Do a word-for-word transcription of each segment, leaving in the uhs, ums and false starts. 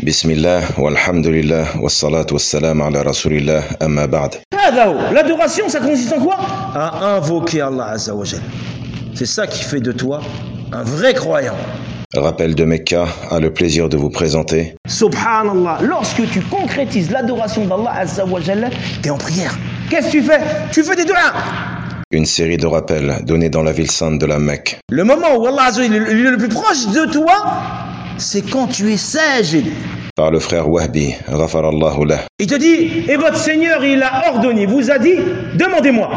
Bismillah, walhamdulillah, wassalat wassalam ala rasulillah, amma ba'd. L'adoration, ça consiste en quoi? À invoquer Allah Azza wa Jal. C'est ça qui fait de toi un vrai croyant. Rappel de Mecca a le plaisir de vous présenter. Subhanallah, lorsque tu concrétises l'adoration d'Allah Azza wa Jal, t'es en prière. Qu'est-ce que tu fais? Tu fais des du'as. Une série de rappels donnés dans la ville sainte de la Mecque. Le moment où Allah Azza wa Jal est le plus proche de toi, c'est quand tu es sage. Par le frère Wahbi, ghafarallahu lah. Il te dit, et votre Seigneur, il a ordonné, vous a dit, demandez-moi,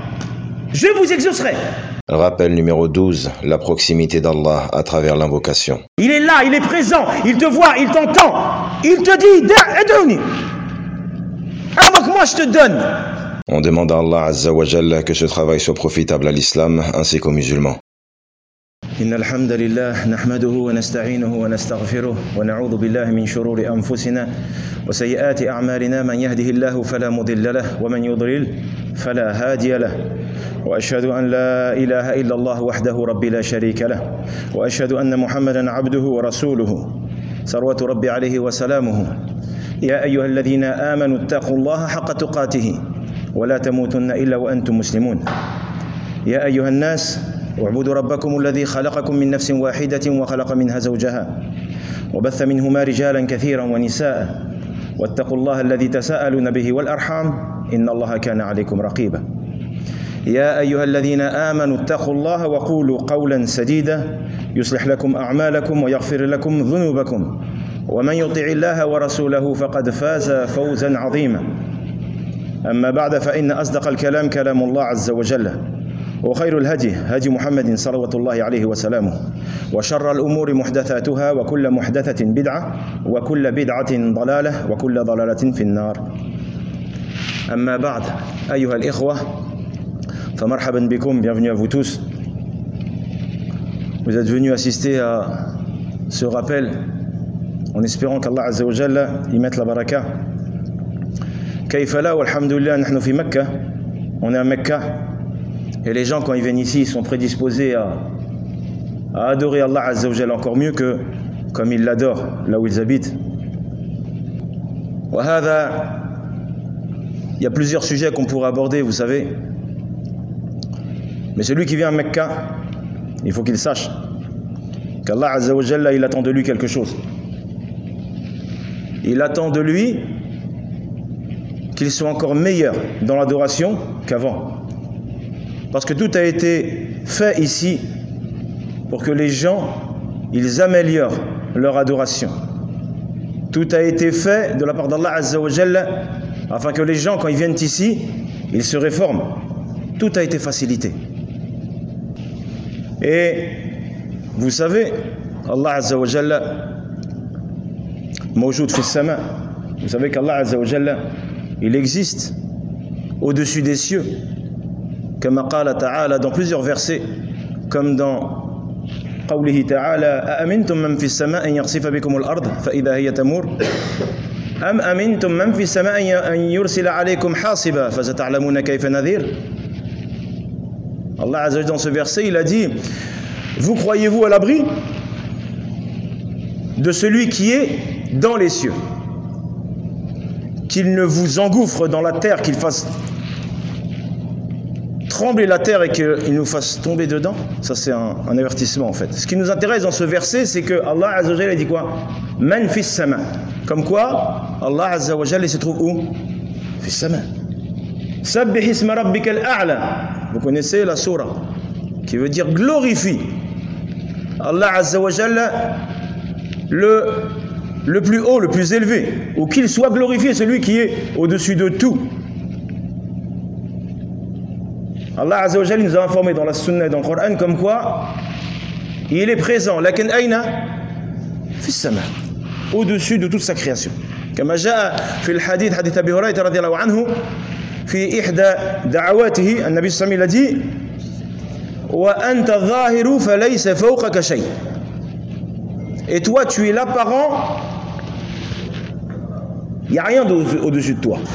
je vous exaucerai. Rappel numéro douze, la proximité d'Allah à travers l'invocation. Il est là, il est présent, il te voit, il t'entend. Il te dit, aide-nous. Invoque-moi, je te donne. On demande à Allah Azza wa Jalla que ce travail soit profitable à l'islam ainsi qu'aux musulmans. إن الحمد لله نحمده ونستعينه ونستغفره ونعوذ بالله من شرور أنفسنا وسيئات أعمالنا من يهده الله فلا مضل له ومن يضلل فلا هادي له وأشهد أن لا إله إلا الله وحده ربي لا شريك له وأشهد أن محمدا عبده ورسوله صلوات ربي عليه وسلامه يا أيها الذين آمنوا اتقوا الله حق تقاته ولا تموتن إلا وأنتم مسلمون يا أيها الناس واعبدوا ربكم الذي خلقكم من نفس واحدة وخلق منها زوجها وبث منهما رجالا كثيرا ونساء واتقوا الله الذي تساءلون به والأرحام إن الله كان عليكم رقيبا يا أيها الذين آمنوا اتقوا الله وقولوا قولا سديدا يصلح لكم أعمالكم ويغفر لكم ذنوبكم ومن يطع الله ورسوله فقد فاز فوزا عظيما أما بعد فإن أصدق الكلام كلام الله عز وجل وخير الهدي هدي محمد صلوات الله عليه وسلامه وشر الأمور محدثاتها وكل محدثة بدعة وكل بدعة ضلالة وكل ضلالة في النار أما بعد أيها الإخوة فمرحبا بكم, bienvenue à vous tous. Vous êtes venus assister à ce rappel en espérant qu'Allah Azza wa Jalla y mette la baraka. كيف لا والحمد لله نحن في مكة, on est à Mecca. Et les gens, quand ils viennent ici, ils sont prédisposés à, à adorer Allah Azza wa Jalla encore mieux que comme ils l'adorent là où ils habitent. Il y a plusieurs sujets qu'on pourrait aborder, vous savez. Mais celui qui vient à Mecca, il faut qu'il sache qu'Allah Azza wa Jalla, il attend de lui quelque chose. Il attend de lui qu'il soit encore meilleur dans l'adoration qu'avant. Parce que tout a été fait ici pour que les gens, ils améliorent leur adoration. Tout a été fait de la part d'Allah Azza wa Jalla afin que les gens, quand ils viennent ici, ils se réforment. Tout a été facilité. Et vous savez, Allah Azza wa Jalla, mawjoud fi sama, vous savez qu'Allah Azza wa Jalla, il existe au-dessus des cieux. كما قال تعالى dans plusieurs versets comme dans قوله تعالى أأمنتم من في السماء أن يخسف بكم الأرض فإذا هي تمور أم أمنتم من في السماء أن يرسل عليكم حاصبا فستعلمون كيف نذير. Allah Azza wa Jalla dans ce verset il a dit, vous croyez-vous à l'abri de celui qui est dans les cieux, qu'il ne vous engouffre dans la terre, qu'il fasse trembler la terre et qu'il nous fasse tomber dedans? Ça c'est un, un avertissement en fait. Ce qui nous intéresse dans ce verset, c'est que Allah Azza wa Jalla dit quoi? Man fis sama. Comme quoi Allah Azza wa Jalla se trouve où? Fis sama. Sabbih isma rabbikal a'la. Vous connaissez la sourate qui veut dire glorifie Allah Azza wa Jalla, le, le plus haut, le plus élevé, ou qu'il soit glorifié celui qui est au-dessus de tout. Allah Azza wa Jalla nous a informé dans la Sunna et dans le Coran comme quoi il est présent, lakin aina fi sama, au-dessus de toute sa création. كما جاء في الحديث حديث أبي هريرة رضي الله عنه في إحدى دعواته النبي صلى الله عليه وسلم a dit وأنت الظاهر فليس فوقك شيء. Et toi tu es l'apparent, il n'y a rien au-dessus de toi.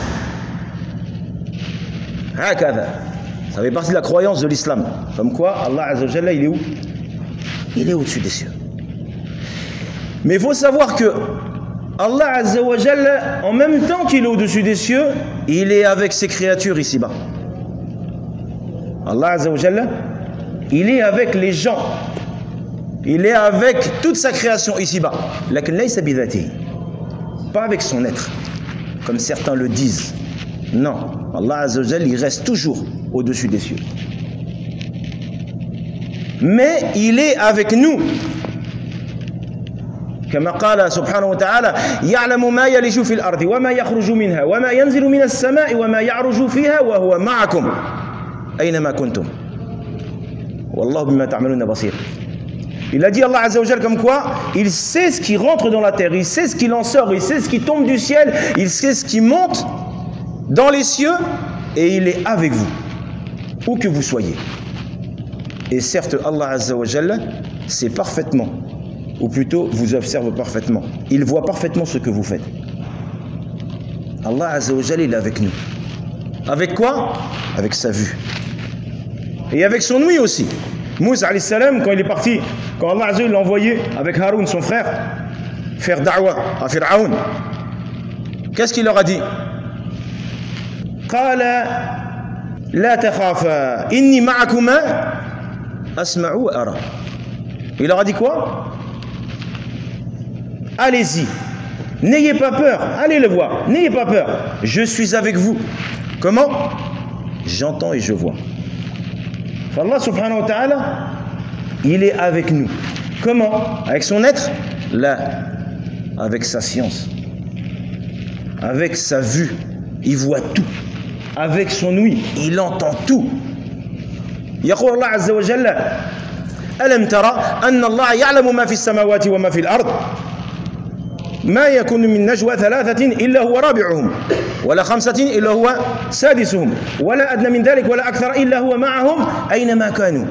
هكذا. Ça fait partie de la croyance de l'islam. Comme quoi, Allah Azza wa Jalla, il est où? Il est au-dessus des cieux. Mais il faut savoir que Allah Azza wa Jalla, en même temps qu'il est au-dessus des cieux, il est avec ses créatures ici-bas. Allah Azza wa Jalla, il est avec les gens. Il est avec toute sa création ici-bas. Lakin laysa bidhatihi. Pas avec son être, comme certains le disent. Non, Allah Azza wa Jalla, il reste toujours au-dessus des cieux. Mais il est avec nous. كما قال سبحانه وتعالى يعلم ما يلج في الأرض وما يخرج منها وما ينزل من السماء وما يعرج فيها وهو معكم أينما كنتم والله بما تعملون بصير. Il a dit Allah Azza wa Jalla comme quoi il sait ce qui rentre dans la terre, il sait ce qui en sort, il sait ce qui tombe du ciel, il sait ce qui monte dans les cieux et il est avec vous où que vous soyez. Et certes Allah Azza wa Jalla sait parfaitement, ou plutôt vous observe parfaitement. Il voit parfaitement ce que vous faites. Allah Azza wa Jalla, il est avec nous. Avec quoi? Avec sa vue. Et avec son ouïe aussi. Moussa alayhi salam, quand il est parti, quand Allah Azza wa Jalla l'a envoyé avec Haroun, son frère, faire da'wa à Fir'aoun, qu'est-ce qu'il leur a dit? Qala la takhafa inni ma'akuma asma'u wa ara. Il leur a dit quoi? Allez-y, n'ayez pas peur, allez le voir, n'ayez pas peur, je suis avec vous. Comment? J'entends et je vois. Allah subhanahu wa ta'ala, il est avec nous. Comment? Avec son être? Là, avec sa science, avec sa vue, il voit tout. Avec son ouïe, il entend tout. يقول الله عز وجل ألم ترى أن الله يعلم ما في السماوات وما في الأرض ما يكون من نجوى ثلاثة إلا هو رابعهم ولا خمسة إلا هو سادسهم ولا أدنى من ذلك ولا أكثر إلا هو معهم أينما كانوا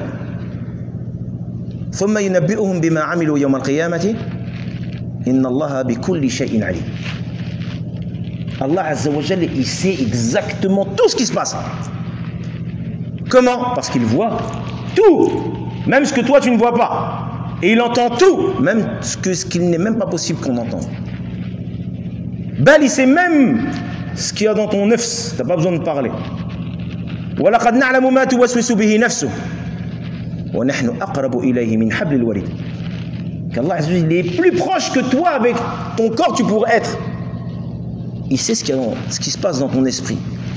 ثم ينبئهم بما عملوا يوم القيامة إن الله بكل شيء عليم. Allah Azza wa Jalla, il sait exactement tout ce qui se passe. Comment? Parce qu'il voit tout, même ce que toi tu ne vois pas. Et il entend tout, même ce que ce qu'il n'est même pas possible qu'on entende. Bal, il sait même ce qu'il y a dans ton nefs, tu n'as pas besoin de parler. وَلَقَدْ نَعْلَمُ مَا تُوَسْوِسُ بِهِ نَفْسُهُ وَنَحْنُ أَقْرَبُ إِلَيْهِ مِنْ حَبْلِ الْوَرِيدِ. Qu'Allah il est plus proche que toi avec ton corps tu pourrais être. Il sait ce, qu'il y a dans, ce qui se passe dans ton esprit.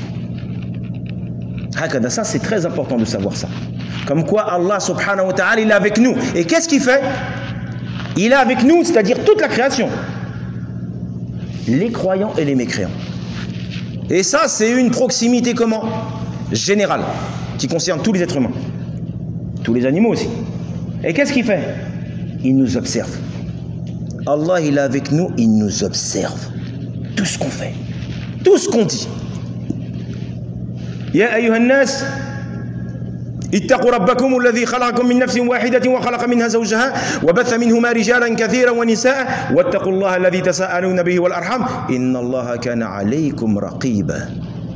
Ça c'est très important de savoir ça. Comme quoi Allah subhanahu wa ta'ala il est avec nous. Et qu'est-ce qu'il fait? Il est avec nous, c'est-à-dire toute la création. Les croyants et les mécréants. Et ça c'est une proximité comment? Générale, qui concerne tous les êtres humains. Tous les animaux aussi. Et qu'est-ce qu'il fait? Il nous observe. Allah il est avec nous, il nous observe. Tout ce qu'on fait, tout ce qu'on dit. يا أيها الناس اتقوا ربكم الذي خلقكم من نفس واحدة وخلق منها زوجها وبث منهما رجالا كثيرا ونساء واتقوا الله الذي تساءلون به والأرحام إن الله كان عليكم رقيبا.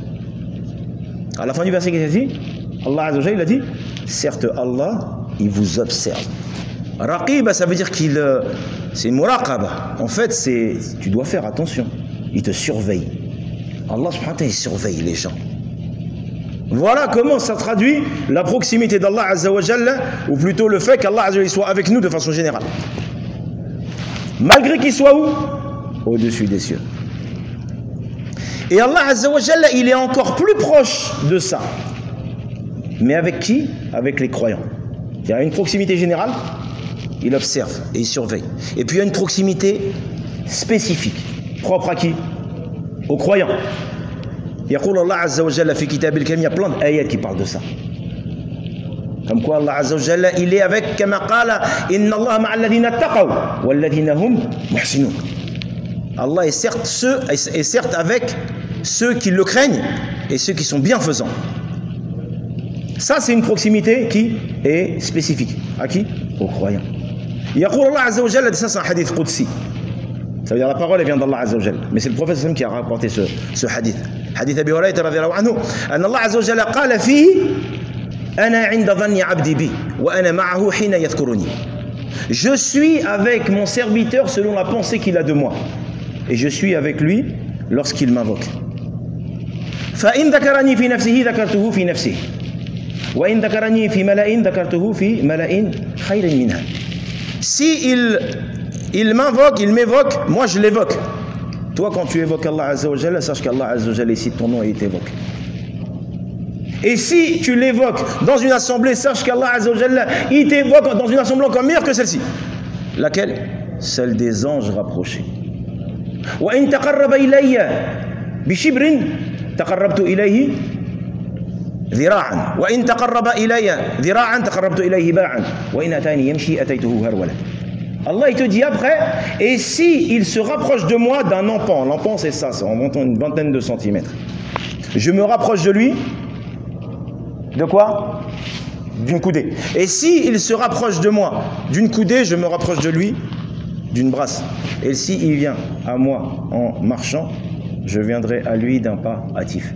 À la fin du verset, qu'est-ce qu'il dit? Allah Azza wa Jalla, il a dit certes Allah il vous observe. Raqiba, ça veut dire qu'il c'est muraqaba. En fait c'est tu dois faire attention. Il te surveille. Allah subhanahu wa ta'ala il surveille les gens. Voilà comment ça traduit la proximité d'Allah Azza wa Jalla, ou plutôt le fait qu'Allah Azza wa Jalla soit avec nous de façon générale. Malgré qu'il soit où? Au-dessus des cieux. Et Allah Azza wa Jalla, il est encore plus proche de ça. Mais avec qui? Avec les croyants. Il y a une proximité générale, il observe et il surveille. Et puis il y a une proximité spécifique. Propre à qui? Aux croyants. يقول الله عز وجل في كتاب الكريم, il y a plein d'ayats qui parlent de ça. Comme quoi Allah Azza wa Jalla, il est avec كما قال إن الله مع الذين اتقوا والذين هم محسنون. Allah est certes ceux est certes avec ceux qui le craignent et ceux qui sont bienfaisants. Ça c'est une proximité qui est spécifique. À qui? Aux croyants. يقول الله عز وجل, ça c'est un hadith qudsi. Ça veut dire la parole elle vient d'Allah Azza wa Jalla. Mais c'est le prophète qui a rapporté ce, ce hadith. Hadith Abi Hurayra radhiyallahu anhu. أن الله عز وجل قال فيه أنا عند ظن عبدي بي وأنا معه حين يذكرني. Je suis avec mon serviteur selon la pensée qu'il a de moi. et je suis avec lui lorsqu'il m'invoque. فإن ذكرني في نفسه ذكرته في نفسه وإن ذكرني في ملأ ذكرته في ملأ خير منها. Si il, il m'invoque, il m'évoque, moi je l'évoque. Toi quand tu évoques Allah Azza wa Jalla, sache qu'Allah Azza wa Jalla cite ton nom et il t'évoque. Et si tu l'évoques dans une assemblée, sache qu'Allah Azza wa Jalla il t'évoque dans une assemblée encore meilleure que celle-ci. Laquelle? Celle des anges rapprochés. وإن تقرب إلي بشبر تقربت إليه ذراعا وإن تقرب إلي ذراعا تقربت إليه باعا وإن أتاني يمشي أتيته هرولا. Allah il te dit après, et si il se rapproche de moi d'un empan, l'empan c'est ça, c'est en montant une vingtaine de centimètres, je me rapproche de lui, de quoi? D'une coudée. Et si il se rapproche de moi d'une coudée, je me rapproche de lui d'une brasse. Et si il vient à moi en marchant, je viendrai à lui d'un pas hâtif.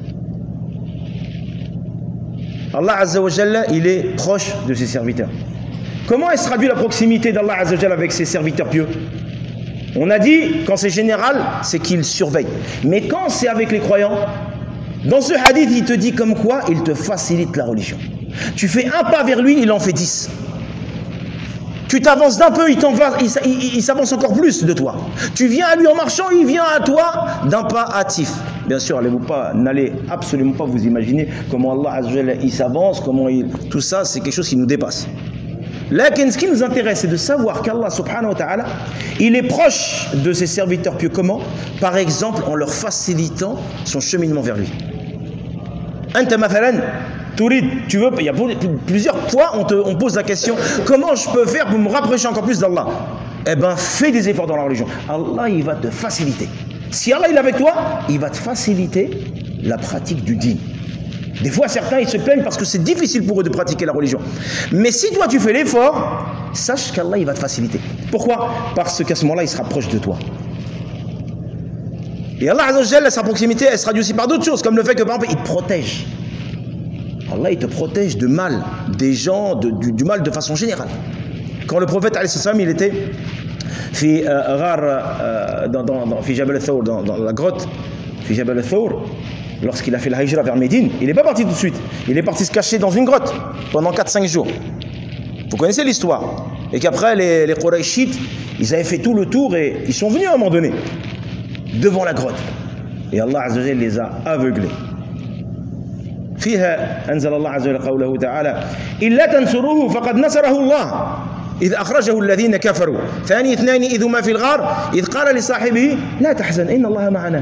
Allah Azza wa Jalla, il est proche de ses serviteurs. Comment est-ce traduit la proximité d'Allah Azza wa Jalla avec ses serviteurs pieux? On a dit, quand c'est général, c'est qu'il surveille. Mais quand c'est avec les croyants, dans ce hadith, il te dit comme quoi il te facilite la religion. Tu fais un pas vers lui, il en fait dix. Tu t'avances d'un peu, il, il, il, il s'avance encore plus de toi. Tu viens à lui en marchant, il vient à toi d'un pas hâtif. Bien sûr, allez-vous pas, n'allez absolument pas vous imaginer comment Allah Azza wa Jalla il s'avance, comment il... Tout ça, c'est quelque chose qui nous dépasse. Là, ce qui nous intéresse, c'est de savoir qu'Allah subhanahu wa ta'ala, il est proche de ses serviteurs pieux. Comment? Par exemple, en leur facilitant son cheminement vers lui. Anta mathalan turid, tu veux, il y a plusieurs fois on te on pose la question, comment je peux faire pour me rapprocher encore plus d'Allah? Eh bien, fais des efforts dans la religion. Allah, il va te faciliter. Si Allah il est avec toi, il va te faciliter la pratique du dîn. Des fois, certains, ils se plaignent parce que c'est difficile pour eux de pratiquer la religion. Mais si toi, tu fais l'effort, sache qu'Allah, il va te faciliter. Pourquoi? Parce qu'à ce moment-là, il se rapproche de toi. Et Allah Azza wa Jalla, sa proximité, elle se traduit aussi par d'autres choses, comme le fait que, par exemple, il te protège. Allah, il te protège de mal, des gens, de, du, du mal de façon générale. Quand le prophète, alayhi salam, il était fi, euh, ghar, euh, dans, dans, dans, fi Jabal al-Thawr, dans, dans la grotte, fi Jabal al-Thawr, lorsqu'il a fait la hijra vers Médine, il n'est pas parti tout de suite. Il est parti se cacher dans une grotte pendant quatre cinq jours. Vous connaissez l'histoire. Et qu'après, les, les Qurayshites, ils avaient fait tout le tour et ils sont venus à un moment donné, devant la grotte. Et Allah Azza wa Jalla les a aveuglés. فيها أنزل الله عز وجل قوله تعالى إلا تنصروه فقد نصره الله إذ أخرجه الذين كفروا ثاني اثنين إذ هما في الغار إذ قال لصاحبه لا تحزن إن الله معنا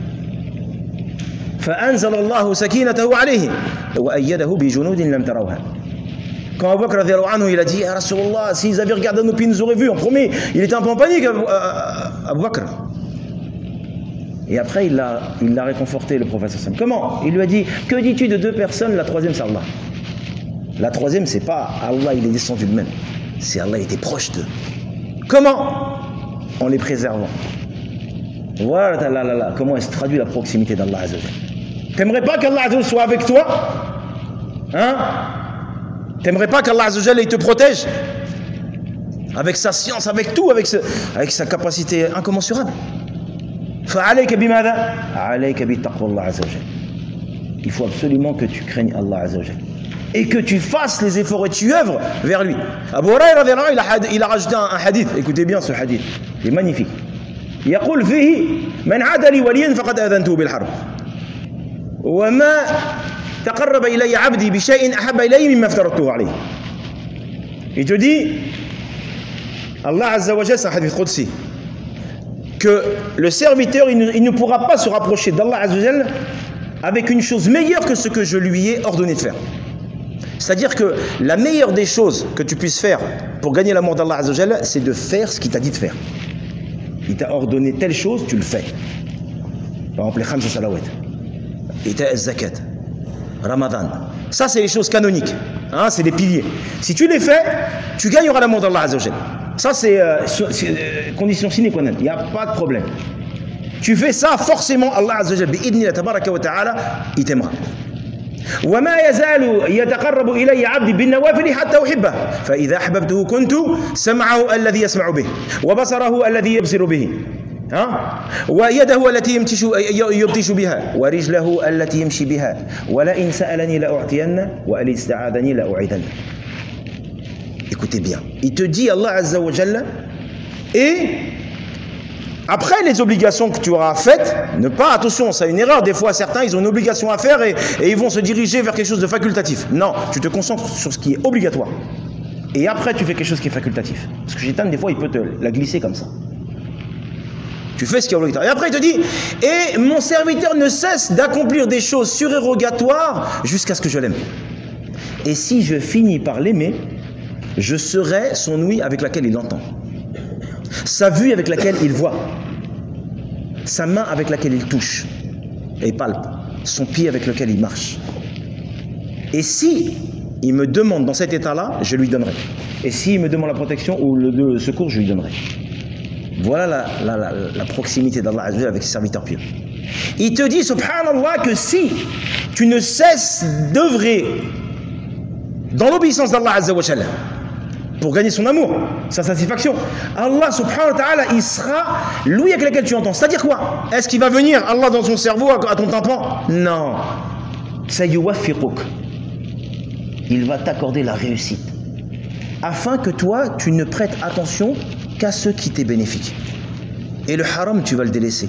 فأنزل الله سكينته عليه وأيده بجنود لم تروها. Quand Abu Bakr radhiyallahu anhu il a dit ah Rasulallah, s'ils avaient regardé nos pieds, ils nous auraient vus, on promet. Il était un peu en panique, Abu Bakr. Et après, il l'a il réconforté, le prophète. Comment? Il lui a dit, que dis-tu de deux personnes? La troisième, c'est Allah. La troisième, c'est pas Allah, il est descendu de même. C'est Allah, il était proche d'eux. Comment? En les préservant. Voilà, là, là, là. Comment est-ce traduit la proximité d'Allah Azza wa Jalla? T'aimerais pas qu'Allah Azza wa Jalla soit avec toi? Hein? T'aimerais pas qu'Allah Azza wa Jalla il te protège? Avec sa science, avec tout, avec, ce, avec sa capacité incommensurable. Il faut absolument que tu craignes Allah Azza wa Jalla et que tu fasses les efforts et tu œuvres vers lui. Abu Huraïra il a, il a rajouté un, un hadith. Écoutez bien ce hadith, il est magnifique. يقول فيه من عاد لي وليا فقد آذنته بالحرب وما تقرب إلي عبدي بشيء أحب إلي مما افترضته عليه. Il te dit, Allah Azza wa Jalla, c'est un hadith qudsi, que le serviteur il ne, il ne pourra pas se rapprocher d'Allah Azza wa Jalla avec une chose meilleure que ce que je lui ai ordonné de faire. C'est-à-dire que la meilleure des choses que tu puisses faire pour gagner l'amour d'Allah Azza wa Jalla, c'est de faire ce qu'il t'a dit de faire. Il t'a ordonné telle chose, tu le fais. Par exemple, les khamsa salawat, ita az-zakat, Ramadan. Ça, c'est les choses canoniques. Hein, c'est les piliers. Si tu les fais, tu gagneras l'amour d'Allah Azza wa Jalla. Ça, c'est euh, euh, condition sine qua non. Il n'y a pas de problème. Tu fais ça, forcément, Allah Azza wa Jalla, bi'idni tabaraka wa ta'ala, il t'aimera. وما يزال يتقرب إلي عبدي بالنوافل حتى أحبه فإذا أحببته كنت سمعه الذي يسمع به وبصره الذي يبصر به ها ويده التي يمشي يبطش بها ورجله التي يمشي بها ولئن سألني لأعطينه وإن استعاذني لأعيذنه. Écoutez bien, il te dit Allah Azza wa Jalla, et après les obligations que tu auras faites, ne pas, attention, c'est une erreur, des fois certains ils ont une obligation à faire et, et ils vont se diriger vers quelque chose de facultatif. Non, tu te concentres sur ce qui est obligatoire et après tu fais quelque chose qui est facultatif, parce que Shaitan des fois il peut te la glisser comme ça. Tu fais ce qui est obligatoire. Et après il te dit, et mon serviteur ne cesse d'accomplir des choses surérogatoires jusqu'à ce que je l'aime. Et si je finis par l'aimer, je serai son ouïe avec laquelle il entend, sa vue avec laquelle il voit, sa main avec laquelle il touche et palpe, son pied avec lequel il marche. Et si il me demande dans cet état-là, je lui donnerai. Et s'il me demande la protection ou le, le secours, je lui donnerai. Voilà la, la, la, la proximité d'Allah Azza wa Jalla avec ses serviteurs pieux. Il te dit, subhanallah, que si tu ne cesses d'œuvrer dans l'obéissance d'Allah Azza wa Jalla pour gagner son amour, sa satisfaction, Allah subhanahu wa ta'ala, il sera l'ouïe avec laquelle tu entends. C'est-à-dire quoi? Est-ce qu'il va venir Allah dans son cerveau à ton tympan? Non. Sayuwaffiquk. Il va t'accorder la réussite afin que toi tu ne prêtes attention qu'à ce qui t'est bénéfique. Et le haram, tu vas le délaisser.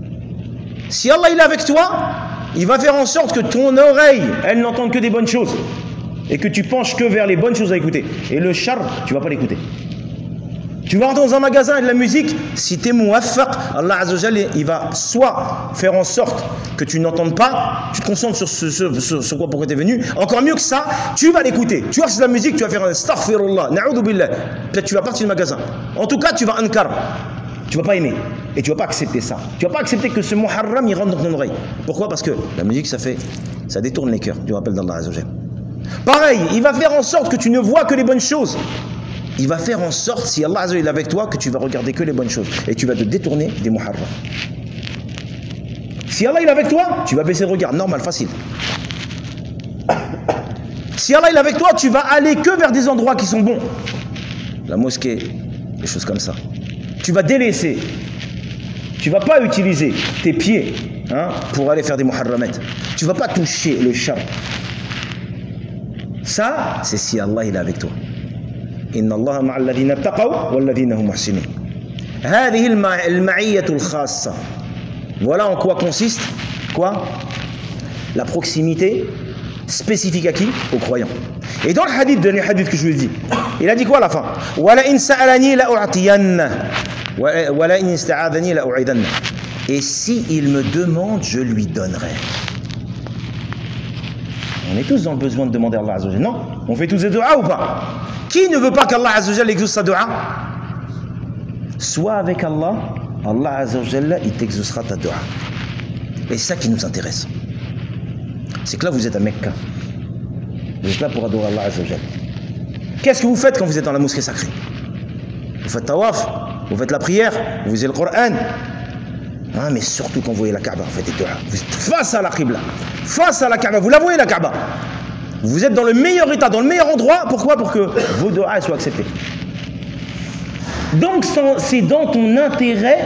Si Allah il est avec toi, il va faire en sorte que ton oreille, elle n'entende que des bonnes choses et que tu penches que vers les bonnes choses à écouter. Et le char, tu ne vas pas l'écouter. Tu vas rentrer dans un magasin et de la musique, si tu es muwaffaq, Allah Azza wa Jalla, il va soit faire en sorte que tu n'entendes pas, tu te concentres sur ce, ce, ce, ce quoi pourquoi tu es venu, encore mieux que ça, tu vas l'écouter. Tu vois, c'est de la musique, tu vas faire un astaghfirullah, na'udhu billah. Peut-être tu vas partir du magasin. En tout cas, tu vas ankar. Tu vas pas aimer. Et tu vas pas accepter ça. Tu vas pas accepter que ce muharram, il rentre dans ton oreille. Pourquoi? Parce que la musique, ça fait, ça détourne les cœurs du rappel d'Allah Azza wa Jalla. Pareil, il va faire en sorte que tu ne vois que les bonnes choses. Il va faire en sorte, si Allah Azza wa Jalla est avec toi, que tu vas regarder que les bonnes choses et tu vas te détourner des muharram. Si Allah est avec toi, tu vas baisser le regard, normal, facile. Si Allah est avec toi, tu vas aller que vers des endroits qui sont bons. La mosquée, des choses comme ça. Tu vas délaisser. Tu ne vas pas utiliser tes pieds hein, pour aller faire des muharramettes. Tu ne vas pas toucher le char. Ça, c'est si Allah il est avec toi. إن الله مع الذين اتقوا والذين هم محسنون. هذه المعية الخاصة. Voilà en quoi consiste quoi? La proximité spécifique à qui? Aux croyants. Et dans le hadith, dernier hadith que je vous ai dit, il a dit quoi à la fin? وَلَئِنْ سَأَلَنِي لَأُعْطِيَنَّ وَلَئِنْ اسْتَعَاذَنِي لَأُعِيذَنَّ. Et si il me demande, je lui donnerai. On est tous dans le besoin de demander à Allah Azza wa Jalla, non? On fait tous des doigts ou pas? Qui ne veut pas qu'Allah Azza wa Jalla exauce sa doua? Sois avec Allah, Allah Azza wa Jalla, il t'exaucera ta doua. Et c'est ça qui nous intéresse. C'est que là, vous êtes à Mecca. Vous êtes là pour adorer Allah Azza wa Jalla. Qu'est-ce que vous faites quand vous êtes dans la mosquée sacrée? Vous faites tawaf, vous faites la prière, vous lisez le Coran. Ah, mais surtout quand vous voyez la Kaaba, vous faites des doigts. Vous êtes face à la Qibla, face à la Kaaba, vous la voyez la Kaaba. Vous êtes dans le meilleur état, dans le meilleur endroit. Pourquoi? Pour que vos doigts soient acceptés. Donc c'est dans ton intérêt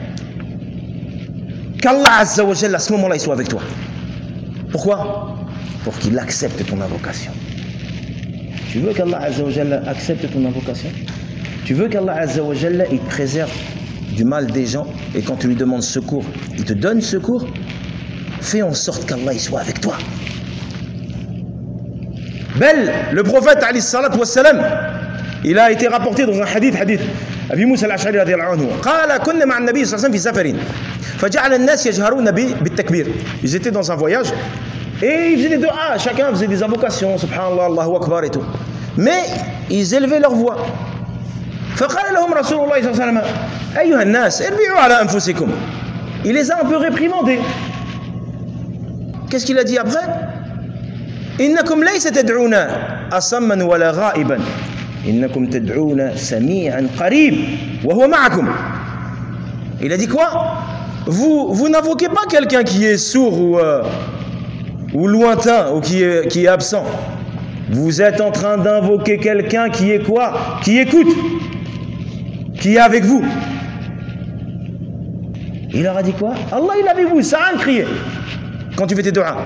qu'Allah Azza wa Jalla à ce moment-là il soit avec toi. Pourquoi? Pour qu'il accepte ton invocation. Tu veux qu'Allah Azza wa Jalla accepte ton invocation? Tu veux qu'Allah Azza wa Jalla il te préserve du mal des gens et quand tu lui demandes secours, il te donne secours? Fais en sorte qu'Allah il soit avec toi. Bel, le prophète alayhi salatu wassalam, il a été rapporté dans un hadith, hadith Abi Moussa al-Ash'ari radiyallahu anhu. قال كنا مع النبي صلى الله عليه وسلم في سفر فجعل الناس يجهرون بالتكبير. Ils étaient dans un voyage et ils faisaient des doigts, chacun faisait des invocations, subhanallah, Allahu akbar et tout. Mais ils élevaient leur voix. فقال لهم رسول الله صلى الله عليه وسلم أيها الناس اربعوا على أنفسكم. Il les a un peu réprimandés. Qu'est-ce qu'il a dit après? إنكم ليس تدعون أصما ولا غائبا إنكم تدعون سميعا قريب وهو معكم. Il a dit quoi? Vous, vous n'invoquez pas quelqu'un qui est sourd ou, euh, ou lointain ou qui est, qui est absent. Vous êtes en train d'invoquer quelqu'un qui est quoi? Qui écoute, qui est avec vous. Il leur a dit quoi? Allah il est avec vous, ça a rien crié quand tu fais tes du'as.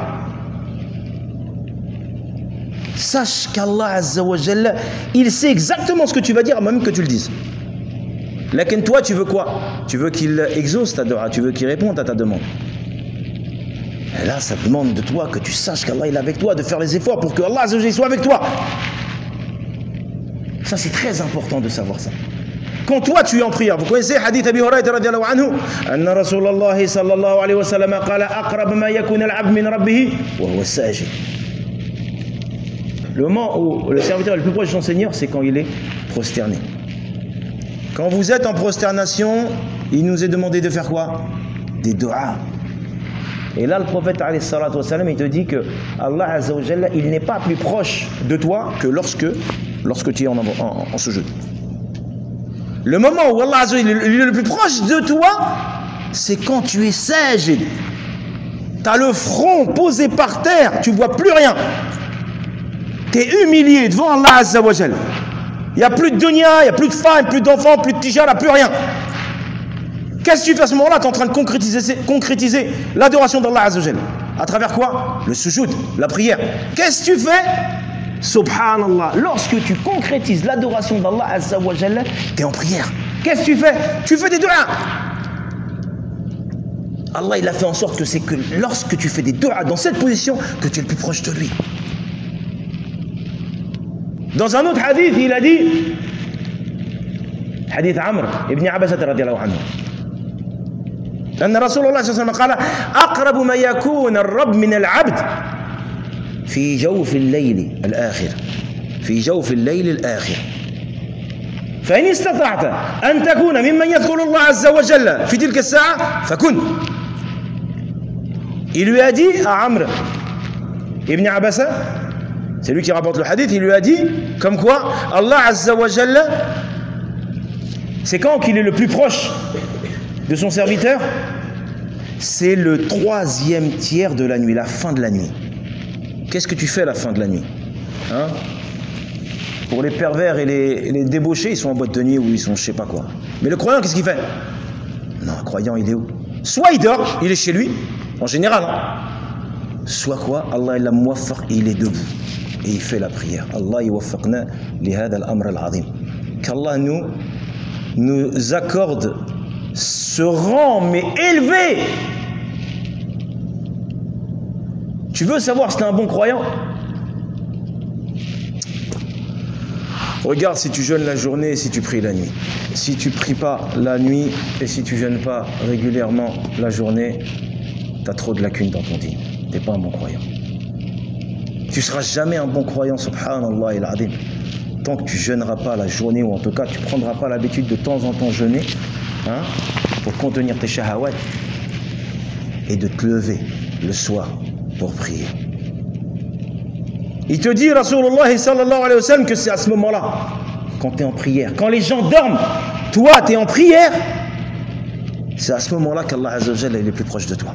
Sache qu'Allah Azza wa Jalla, il sait exactement ce que tu vas dire, même que tu le dises. Lakin toi, tu veux quoi? Tu veux qu'il exauce ta dua, tu veux qu'il réponde à ta demande. Et là, ça demande de toi que tu saches qu'Allah est avec toi, de faire les efforts pour que Allah Azza wa Jalla soit avec toi. Ça, c'est très important de savoir ça. Quand toi, tu es en prière, vous connaissez hadith Abi Hurayrata radiyallahu anhu, anna Rasulallah sallallahu alayhi wa sallam qala aqrab ma yakun al-'abd min rabbih wa huwa sajid. Le moment où le serviteur est le plus proche de son Seigneur, c'est quand il est prosterné. Quand vous êtes en prosternation, il nous est demandé de faire quoi? Des du'as. Et là, le prophète alayhi salatu wassalam, il te dit que Allah Azza wa Jalla, il n'est pas plus proche de toi que lorsque, lorsque tu es en, en, en sujoud. Le moment où Allah Azza wa Jalla il est le plus proche de toi, c'est quand tu es sajid. Tu as le front posé par terre, tu ne vois plus rien. Tu es humilié devant Allah Azza wa Jalla. Il n'y a plus de dunya, il n'y a plus de femmes, plus d'enfants, plus de tijara, plus rien. Qu'est-ce que tu fais à ce moment-là? Tu es en train de concrétiser, concrétiser l'adoration d'Allah Azza wa Jalla. À travers quoi? Le sujoud, la prière. Qu'est-ce que tu fais? Subhanallah. Lorsque tu concrétises l'adoration d'Allah Azza wa Jalla, tu es en prière. Qu'est-ce que tu fais? Tu fais des du'as. Allah il a fait en sorte que c'est que lorsque tu fais des du'as dans cette position que tu es le plus proche de lui. Dans un autre hadith, il a dit, hadith Amr ibn Abasa radiyallahu anhu, أن رسول الله صلى الله عليه وسلم قال أقرب ما يكون الرب من العبد في جوف الليل الآخر في جوف الليل الآخر فإن استطعت أن تكون ممن يذكر الله عز وجل في تلك الساعة فكن. Il lui a dit à Amr ibn Abasa, c'est lui qui rapporte le hadith, il lui a dit comme quoi Allah Azza wa Jalla, c'est quand qu'il est le plus proche de son serviteur? C'est le troisième tiers de la nuit, la fin de la nuit. Qu'est-ce que tu fais à la fin de la nuit, hein? Pour les pervers et les, et les débauchés, ils sont en boîte de nuit ou ils sont je sais pas quoi. Mais le croyant, qu'est-ce qu'il fait? Non, le croyant, il est où? Soit il dort, il est chez lui, en général, hein? Soit quoi? Allah il a muwaffaq et il est debout et il fait la prière. Allah yuwaffaqna li hada al-amr al-azim. Qu'Allah nous nous accorde ce rang mais élevé. Tu veux savoir si tu es un bon croyant? Regarde si tu jeûnes la journée et si tu pries la nuit. Si tu pries pas la nuit et si tu jeûnes pas régulièrement la journée, tu as trop de lacunes dans ton dîn. Tu n'es pas un bon croyant. Tu ne seras jamais un bon croyant, subhanallah il adim, tant que tu jeûneras pas la journée, ou en tout cas tu ne prendras pas l'habitude de temps en temps jeûner, hein, pour contenir tes shahawat et de te lever le soir pour prier. Il te dit, Rasulullah sallallahu alayhi wa sallam, que c'est à ce moment-là, quand tu es en prière, quand les gens dorment, toi tu es en prière, c'est à ce moment-là qu'Allah Azza wa Jalla est le plus proche de toi.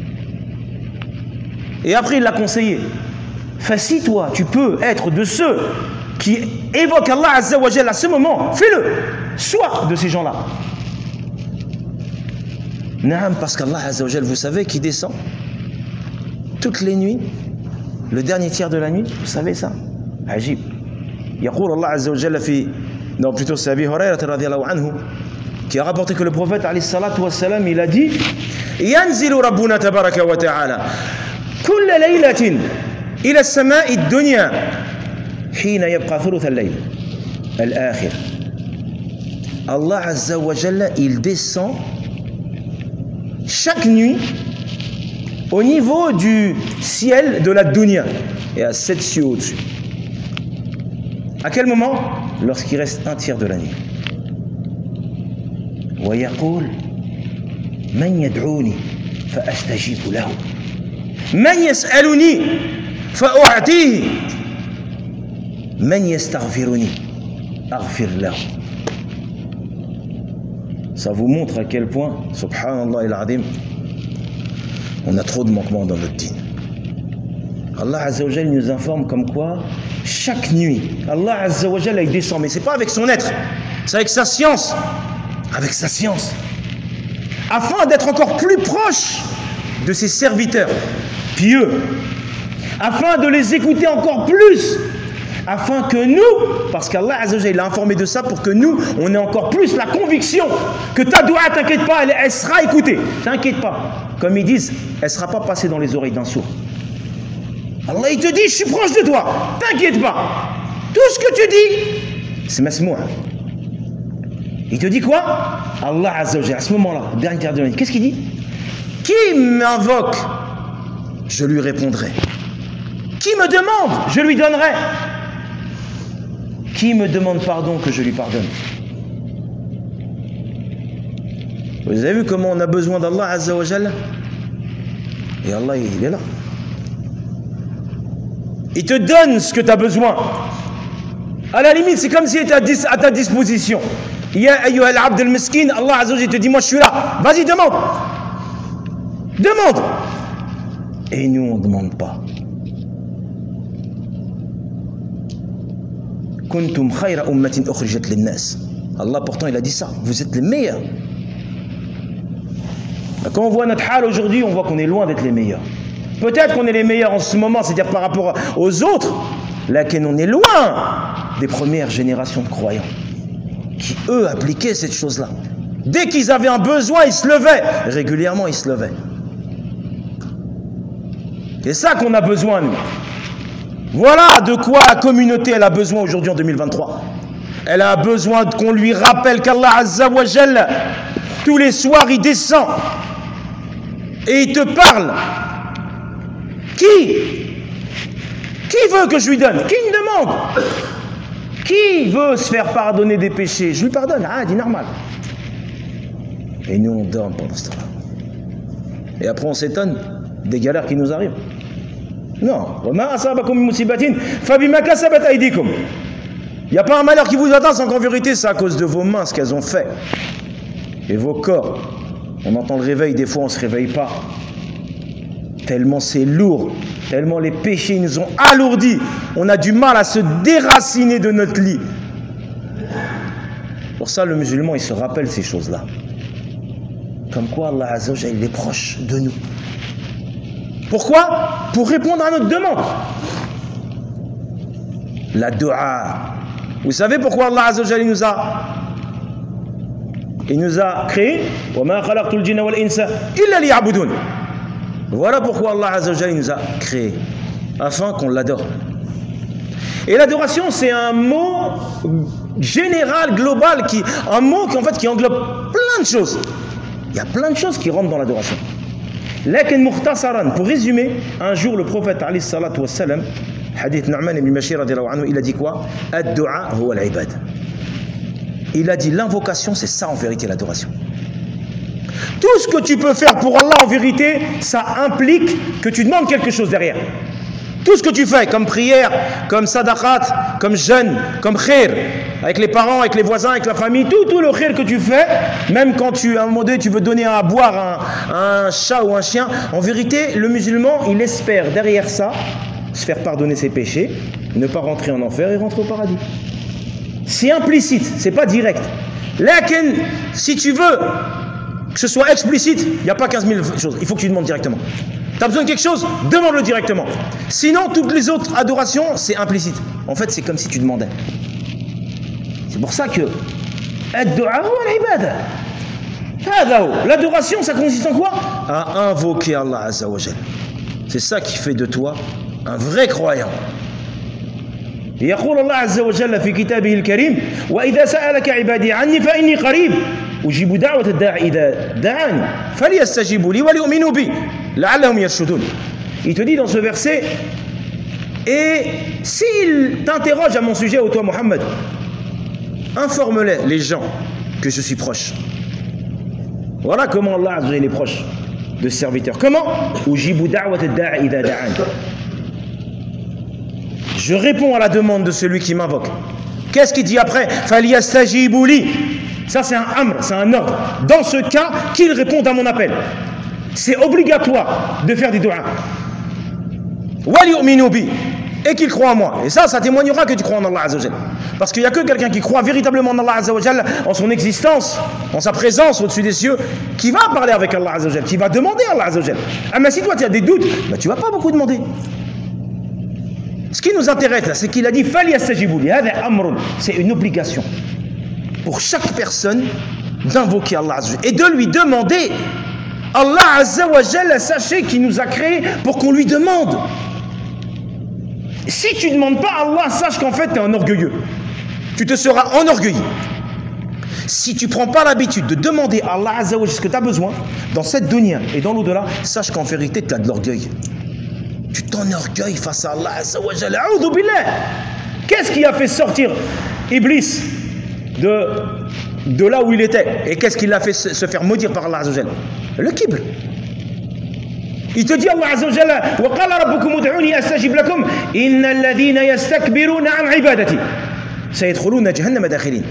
Et après il l'a conseillé, si toi tu peux être de ceux qui évoquent Allah Azza wa Jalla à ce moment, fais-le, sois de ces gens-là. Naam, parce qu'Allah Azza wa Jalla, vous savez, qui descend toutes les nuits, le dernier tiers de la nuit, vous savez ça? Ajib. Yaqul Allah Azza wa Jalla fi, non plutôt c'est Abi Hurayrata radiyallahu anhu, qui a rapporté que le prophète alayhi salatu wassalam, il a dit, Yanzilu Rabbuna tabaraka wa ta'ala kulla laylatin ila as-sama'i ad-dunya hina yabqa thuluth al-layl al-akhir. Allah Azza wa Jalla, il descend chaque nuit au niveau du ciel de la dunya, et à sept cieux au-dessus. À quel moment? Lorsqu'il reste un tiers de la nuit. Wa yaqul man yad'uni fa astajibu lahu man yas'aluni fa u'tihi man yastaghfiruni aghfir lahu. Ça vous montre à quel point, subhanallah al-azim, on a trop de manquements dans notre dîn. Allah Azza wa Jalla nous informe comme quoi chaque nuit Allah Azza wa Jalla il descend, mais c'est pas avec son être, c'est avec sa science, avec sa science, afin d'être encore plus proche de ses serviteurs pieux, afin de les écouter encore plus, afin que nous, parce qu'Allah Azza wa Jalla, il a informé de ça pour que nous, on ait encore plus la conviction que ta doua, t'inquiète pas, elle, elle sera écoutée. T'inquiète pas. Comme ils disent, elle ne sera pas passée dans les oreilles d'un sourd. Allah, il te dit, je suis proche de toi. T'inquiète pas. Tout ce que tu dis, c'est masmoua. Il te dit quoi? Allah Azza wa Jalla, à ce moment-là, dernière dernière, qu'est-ce qu'il dit? Qui m'invoque, je lui répondrai. Qui me demande, je lui donnerai. Qui me demande pardon, que je lui pardonne. Vous avez vu comment on a besoin d'Allah Azza wa Jalla? Et Allah, il est là. Il te donne ce que tu as besoin. À la limite, c'est comme s'il était à ta disposition. Ya ayyuha al-abd al-miskin, Allah Azza wa Jalla te dit, moi je suis là. Vas-y, demande. Demande. Et nous, on ne demande pas. Kuntum khayra ummatin ukhrijat lin-nas. Allah pourtant il a dit ça, vous êtes les meilleurs. Quand on voit notre hal aujourd'hui, on voit qu'on est loin d'être les meilleurs. Peut-être qu'on est les meilleurs en ce moment, c'est-à-dire par rapport aux autres, là qu'on est loin des premières générations de croyants qui eux appliquaient cette chose-là. Dès qu'ils avaient un besoin, ils se levaient. Régulièrement, ils se levaient. C'est ça qu'on a besoin, nous. Voilà de quoi la communauté elle a besoin aujourd'hui en deux mille vingt-trois. Elle a besoin qu'on lui rappelle qu'Allah Azza wa Jalla, tous les soirs il descend et il te parle. Qui Qui veut que je lui donne? Qui me demande? Qui veut se faire pardonner des péchés? Je lui pardonne, ah, dit normal. Et nous on donne pendant ce temps-là. Et après on s'étonne des galères qui nous arrivent. Non. Il n'y a pas un malheur qui vous attend sans qu'en vérité c'est à cause de vos mains ce qu'elles ont fait. Et vos corps. On entend le réveil, des fois on ne se réveille pas. Tellement c'est lourd. Tellement les péchés nous ont alourdis. On a du mal à se déraciner de notre lit. Pour ça le musulman il se rappelle ces choses-là. Comme quoi Allah Azza wa Jalla il est proche de nous. Pourquoi? Pour répondre à notre demande. La dua. Vous savez pourquoi Allah Azza wa Jalla nous a Il nous a créé. Voilà pourquoi Allah Azza wa Jalla nous a créé. Afin qu'on l'adore. Et l'adoration c'est un mot général, global, qui, un mot qui en fait qui englobe plein de choses. Il y a plein de choses qui rentrent dans l'adoration. Pour résumer, un jour le prophète alayhi salatu wa salam, hadith Nu'man ibn Bashir radiallahu anhu, il a dit quoi? Ad-du'a huwa al-ibad. Il a dit l'invocation c'est ça en vérité l'adoration. Tout ce que tu peux faire pour Allah en vérité, ça implique que tu demandes quelque chose derrière. Tout ce que tu fais comme prière, comme sadaqat, comme jeûne, comme khir, avec les parents, avec les voisins, avec la famille, tout, tout le khir que tu fais, même quand tu, à un moment donné, tu veux donner à boire un, un chat ou un chien, en vérité, le musulman, il espère derrière ça, se faire pardonner ses péchés, ne pas rentrer en enfer et rentrer au paradis. C'est implicite, c'est pas direct. Lakin, si tu veux que ce soit explicite, il n'y a pas quinze mille choses, il faut que tu demandes directement. Tu as besoin de quelque chose, demande-le directement. Sinon, toutes les autres adorations, c'est implicite. En fait, c'est comme si tu demandais. C'est pour ça que l'adoration, ça consiste en quoi? À invoquer Allah Azza wa Jalla. C'est ça qui fait de toi un vrai croyant. يقول الله عز وجل في كتابه الكريم وإذا سألك عبادي عني فإني قريب أجيب دعوة الداع إذا دعاني فليستجيبوا لي وليؤمنوا بي لعلهم يرشدون. Il te dit dans ce verset, et s'il t'interroge à mon sujet ou toi Mohammed, informe-les les gens que je suis proche. Voilà comment Allah Azza wa Jalla est proche de ses serviteurs. Comment? أجيب دعوة الداع إذا دعاني. Je réponds à la demande de celui qui m'invoque. Qu'est-ce qu'il dit après? فَلْيَسْتَجِيبُوا لِي. Ça c'est un amr, c'est un ordre. Dans ce cas, qu'il réponde à mon appel. C'est obligatoire de faire des doigts. وَلْيُؤْمِنُوا بِي. et qu'il croit en moi. Et ça, ça témoignera que tu crois en Allah Azza wa Jal. Parce qu'il n'y a que quelqu'un qui croit véritablement en Allah Azza wa Jal, en son existence, en sa présence au-dessus des cieux, qui va parler avec Allah Azza wa Jal, qui va demander à Allah Azza wa Jal. Ah mais si toi tu as des doutes, bah, tu ne vas pas beaucoup demander. Ce qui nous intéresse là, c'est qu'il a dit c'est une obligation pour chaque personne d'invoquer Allah Azza wa Jal et de lui demander. Allah Azza wa Jal, sachez qu'il nous a créés pour qu'on lui demande. Si tu ne demandes pas à Allah, sache qu'en fait tu es un orgueilleux. Tu te seras enorgueilli. Si tu ne prends pas l'habitude de demander à Allah Azza wa Jal ce que tu as besoin, dans cette dunya et dans l'au-delà, sache qu'en vérité tu as de l'orgueil. Tu t'enorgueilles face à Allah Azza wa Jal. A'udhu billah. Qu'est-ce qui a fait sortir Iblis de, de là où il était? Et qu'est-ce qui l'a fait se faire maudire par Allah Azza wa Jal? Le kibr. Il te dit Allah Azza wa Jalla wa qala rabbukum ud'uni astajib lakum innal ladhina yastakbiruna an ibadati sayadkhuluna jahannama dakhirin.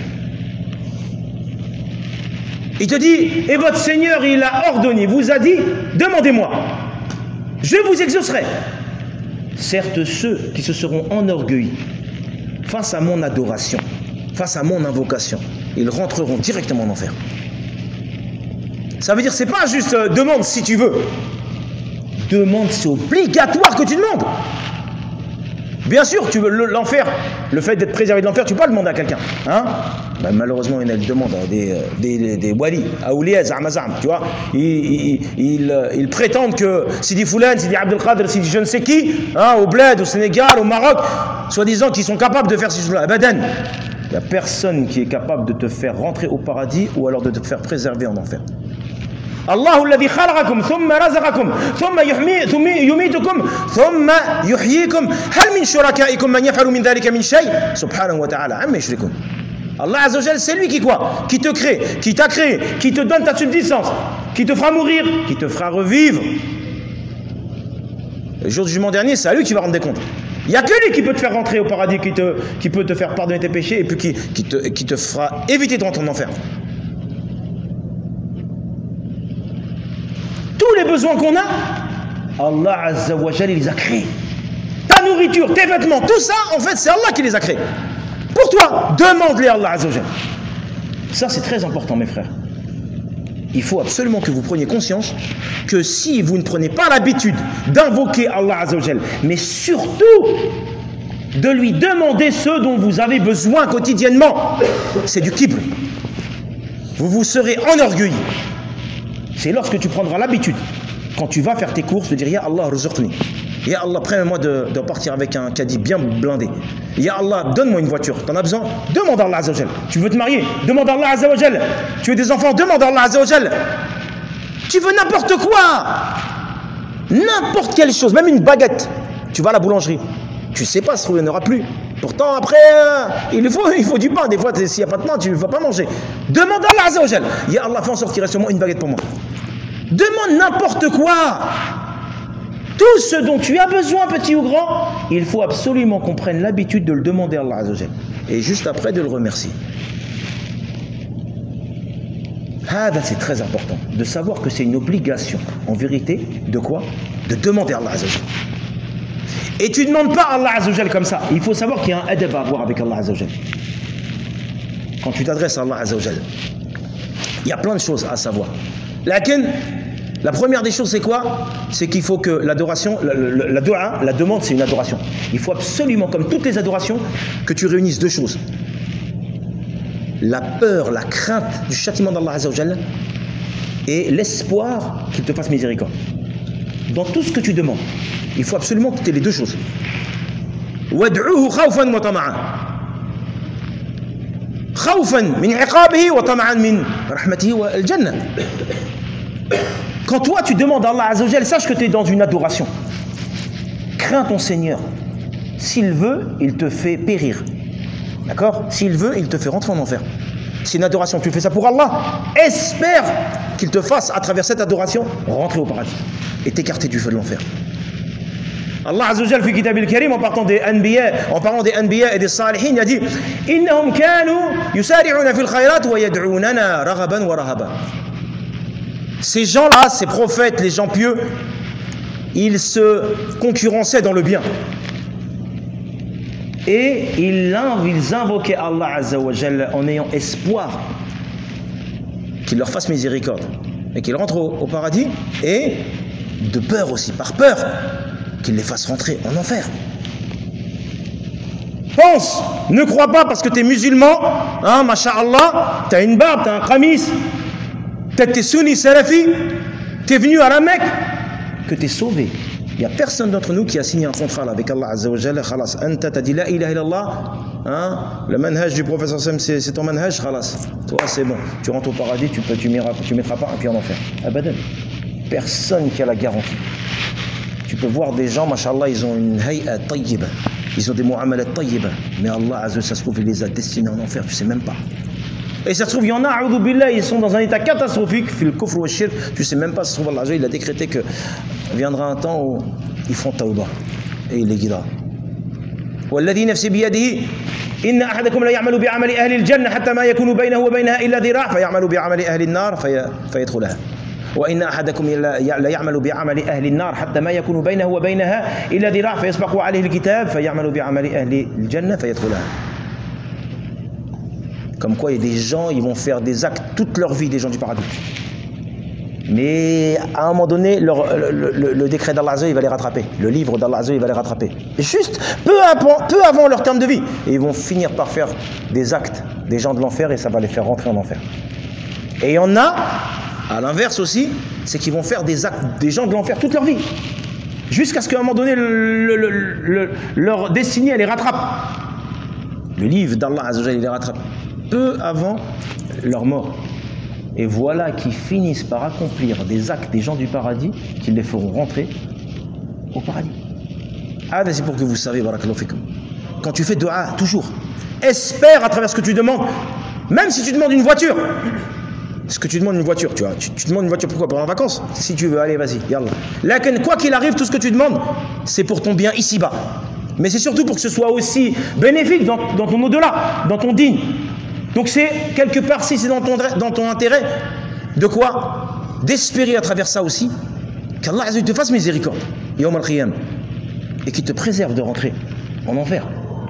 Il te dit, et votre Seigneur il a ordonné, vous a dit, demandez-moi, je vous exaucerai. Certes ceux qui se seront enorgueillis face à mon adoration, face à mon invocation, ils rentreront directement en enfer. Ça veut dire c'est pas juste euh, demande si tu veux. Demande, c'est obligatoire que tu demandes. Bien sûr, tu veux l'enfer, le fait d'être préservé de l'enfer, tu peux pas le demander à quelqu'un. Hein? Ben, malheureusement, il y en a qui demandent à des, des, des walis, à Ouliya, Zamazam, tu vois. Ils, ils, ils, ils prétendent que Sidi Foulan, Sidi Abdelkader, Sidi je ne sais qui, hein, au Bled, au Sénégal, au Maroc, soi-disant qu'ils sont capables de faire ces choses-là. Abadan. Il n'y a personne qui est capable de te faire rentrer au paradis ou alors de te faire préserver en enfer. الله الذي خلقكم ثم رزقكم ثم يحمي ثم يميتكم ثم يحييكم هل من شركائكم من يفعل من ذلك من شيء سبحانه وتعالى عما يشركون. Allah Azza wa Jal, c'est lui qui quoi? Qui te crée, qui t'a créé, qui te donne ta subsistance, qui te fera mourir, qui te fera revivre. Le jour du jugement dernier, c'est à lui que tu vas rendre des comptes. Il n'y a que lui qui peut te faire rentrer au paradis, qui, te, qui peut te faire pardonner tes péchés et puis qui, qui, te, qui te fera éviter de rentrer en enfer. Tous les besoins qu'on a, Allah Azza wa Jal, il les a créés. Ta nourriture, tes vêtements, tout ça, en fait, c'est Allah qui les a créés. Pour toi, demande-les à Allah Azza wa Jal. Ça, c'est très important, mes frères. Il faut absolument que vous preniez conscience que si vous ne prenez pas l'habitude d'invoquer Allah Azza wa Jal, mais surtout de lui demander ce dont vous avez besoin quotidiennement, c'est du kibr. Vous vous serez enorgueilli. C'est lorsque tu prendras l'habitude, quand tu vas faire tes courses, de dire Ya Allah, rzuqni. Ya Allah, prends-moi de, de partir avec un caddie bien blindé. Ya Allah, donne-moi une voiture. T'en as besoin? Demande à Allah Azza wa Jal. Tu veux te marier? Demande à Allah Azza wa Jal. Tu veux des enfants? Demande à Allah Azza wa Jal. Tu veux n'importe quoi, n'importe quelle chose, même une baguette. Tu vas à la boulangerie. Tu sais pas, il n'y en aura plus. Pourtant, après, euh, il, faut, il faut du pain. Des fois, s'il n'y a pas de pain, tu ne vas pas manger. Demande à Allah Azza wa Jal. Ya Allah, fais en sorte qu'il reste seulement une baguette pour moi. Demande n'importe quoi. Tout ce dont tu as besoin, petit ou grand, il faut absolument qu'on prenne l'habitude de le demander à Allah Azza wa Jal. Et juste après, de le remercier. Hada, c'est très important. De savoir que c'est une obligation, en vérité, de quoi? De demander à Allah Azza wa Jal. Et tu ne demandes pas à Allah Azza wa Jal comme ça. Il faut savoir qu'il y a un adab à avoir avec Allah Azza wa Jal. Quand tu t'adresses à Allah Azza wa Jal, il y a plein de choses à savoir. Lakin, la première des choses, c'est quoi? C'est qu'il faut que l'adoration, la, la, la dua, la demande, c'est une adoration. Il faut absolument, comme toutes les adorations, que tu réunisses deux choses. La peur, la crainte du châtiment d'Allah Azza wa Jal et l'espoir qu'il te fasse miséricorde. Dans tout ce que tu demandes, il faut absolument que tu aies les deux choses. Wad'uhu khawfan wa tama'an. Khawfan min iqabihi wa tama'an min rahmatihi wa al-jannah. Quand toi tu demandes à Allah Azza wa Jal, sache que tu es dans une adoration. Crains ton Seigneur. S'il veut, il te fait périr. D'accord? S'il veut, il te fait rentrer en enfer. C'est une adoration, tu fais ça pour Allah. Espère qu'il te fasse, à travers cette adoration, rentrer au paradis et t'écarter du feu de l'enfer. Allah Azza wa Jal, fi Kitab al-Karim, en parlant des Anbiya, en parlant des Anbiya et des Salihin, il a dit Innahum kanu yusari'una fil khayrat wa yad'unana raghaban wa rahaba. Ces gens-là, ces prophètes, les gens pieux, ils se concurrençaient dans le bien. Et ils, ils invoquaient Allah Azza wa Jalla en ayant espoir qu'il leur fasse miséricorde et qu'ils rentrent au, au paradis, et de peur aussi, par peur qu'il les fasse rentrer en enfer. Pense, ne crois pas parce que tu es musulman, hein, masha'Allah, tu as une barbe, tu as un qamis, peut-être tu es sunni, salafi, tu es venu à la Mecque, que tu es sauvé. Il n'y a personne d'entre nous qui a signé un contrat là, avec Allah Azza wa Jalla. Khalas, anta t'as dit la ilaha illallah, hein, le manhaj du prophète Sam, c'est, c'est ton manhaj, khalas. Toi, c'est bon. Tu rentres au paradis, tu ne tu, tu mettras pas un pied en enfer. Abadan. Personne qui a la garantie. Tu peux voir des gens, mashallah, ils ont une hay'a tayyiba. Ils ont des mu'amalat tayyiba. Mais Allah Azza wa Jalla, ça se trouve, il les a destinés en enfer, tu ne sais même pas. Et ça se trouve, il y en a, a'udhu billah, ils sont dans un état catastrophique, fil kufr wa shirk, tu sais même pas, ça se trouve, Allah Azza wa Jalla, il a décrété que viendra un temps où ils font tawbah et il les guidera. والذي نفسي بيده إن أحدكم لا يعمل بعمل أهل الجنة حتى ما يكون بينه وبينها إلا ذراع فيعمل بعمل أهل النار في فيدخلها وإن أحدكم لا يعمل بعمل أهل النار حتى ما يكون بينه وبينها إلا ذراع فيسبق عليه الكتاب فيعمل بعمل أهل الجنة فيدخلها. Comme quoi, il y a des gens, ils vont faire des actes toute leur vie, des gens du paradis. Mais à un moment donné, leur, le, le, le décret d'Allah Azza, il va les rattraper. Le livre d'Allah Azza, il va les rattraper. Et juste peu avant, peu avant leur terme de vie. Et ils vont finir par faire des actes, des gens de l'enfer, et ça va les faire rentrer en enfer. Et il y en a, à l'inverse aussi, c'est qu'ils vont faire des actes, des gens de l'enfer toute leur vie. Jusqu'à ce qu'à un moment donné, le, le, le, leur destinée, elle les rattrape. Le livre d'Allah Azza, il les rattrape. Peu avant leur mort. Et voilà qu'ils finissent par accomplir des actes des gens du paradis qui les feront rentrer au paradis. Ah, c'est pour que vous savez, barakallahu fikum. Quand tu fais dua, toujours, espère à travers ce que tu demandes, même si tu demandes une voiture. Ce que tu demandes une voiture, tu vois, tu, tu demandes une voiture pourquoi? Pendant les vacances. Si tu veux, allez, vas-y, yallah. Là, quoi qu'il arrive, tout ce que tu demandes, c'est pour ton bien ici-bas. Mais c'est surtout pour que ce soit aussi bénéfique dans, dans ton au-delà, dans ton digne. Donc c'est quelque part, si c'est dans ton, dans ton intérêt, de quoi? D'espérer à travers ça aussi qu'Allah Azza te fasse miséricorde Yawm al-Qiyam et qu'il te préserve de rentrer en enfer.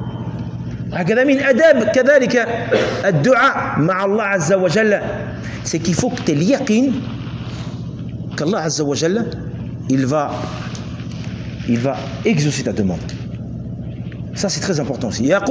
C'est qu'il faut que tu aies l'yaqin qu'Allah Azza wa Jalla, il va, il va exaucer ta demande. Ça c'est très important aussi. Il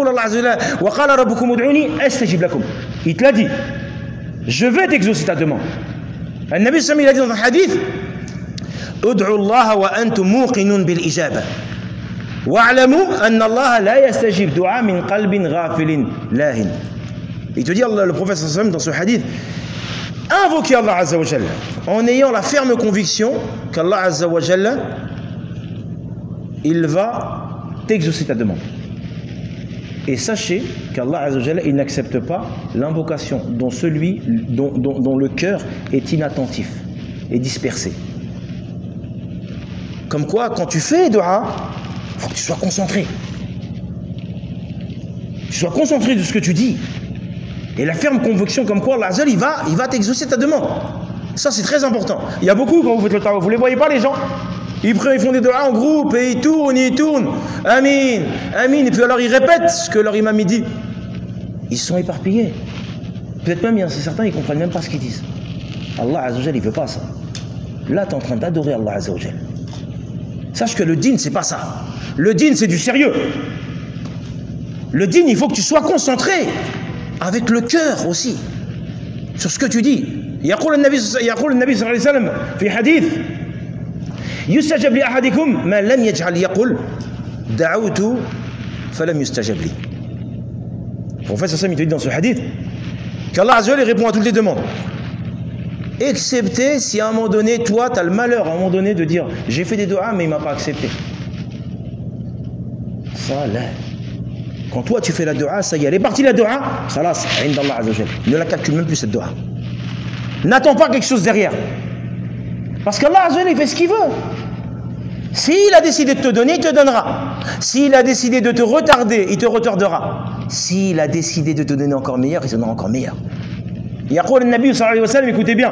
te l'a dit, je vais t'exaucer ta demande. Le Nabi sallallahu alayhi wa sallam, il a dit dans un hadith, ud'u Allah wa antum muqinun bil ijaba wa'lamu anna Allah la yastajib du'a min qalbin ghafilin lahin. Il te dit, Allah, le prophète sallallahu alayhi wa sallam, dans ce hadith, invoquez Allah Azza wa Jalla en ayant la ferme conviction qu'Allah Azza wa Jalla, il va t'exaucer ta demande. Et sachez qu'Allah Azza wa Jalla, il n'accepte pas l'invocation dont celui dont, dont, dont le cœur est inattentif et dispersé. Comme quoi, quand tu fais dua, il faut que tu sois concentré. Tu sois concentré de ce que tu dis. Et la ferme conviction comme quoi Allah Azza wa Jalla, il va, il va t'exaucer ta demande. Ça, c'est très important. Il y a beaucoup, quand vous faites le tawa, vous ne les voyez pas, les gens? Ils font des doigts en groupe et ils tournent, ils tournent. Amin, amin. Et puis alors ils répètent ce que leur imam dit. Ils sont éparpillés. Peut-être même, il y a certains, ils ne comprennent même pas ce qu'ils disent. Allah Azza wa Jalla, il ne veut pas ça. Là, tu es en train d'adorer Allah Azza wa Jalla. Sache que le dîn, c'est pas ça. Le dîn, c'est du sérieux. Le dîn, il faut que tu sois concentré avec le cœur aussi sur ce que tu dis. يقول النبي يقول النبي صلى الله عليه وسلم في حديث يستجب لأحدكم ما لم يجعل يقول دعوت فلم يستجب لي. Le prophète sallam, il te dit dans ce hadith qu'Allah Azza wa Jalla répond à toutes les demandes, excepté si à un moment donné, toi, tu as le malheur à un moment donné de dire j'ai fait des doigts mais il ne m'a pas accepté. Ça, là, quand toi tu fais la doua, ça y est, elle est partie la doua, khalas, inda Allah Azza wa Jalla. Ne la calcule même plus cette doua. N'attends pas quelque chose derrière. Parce qu'Allah Azza wa Jalla, il fait ce qu'il veut. S'il a décidé de te donner, il te donnera. S'il a décidé de te retarder, il te retardera. S'il a décidé de te donner encore meilleur, il te donnera encore meilleur. يقول النبي صلى الله عليه وسلم, écoutez bien,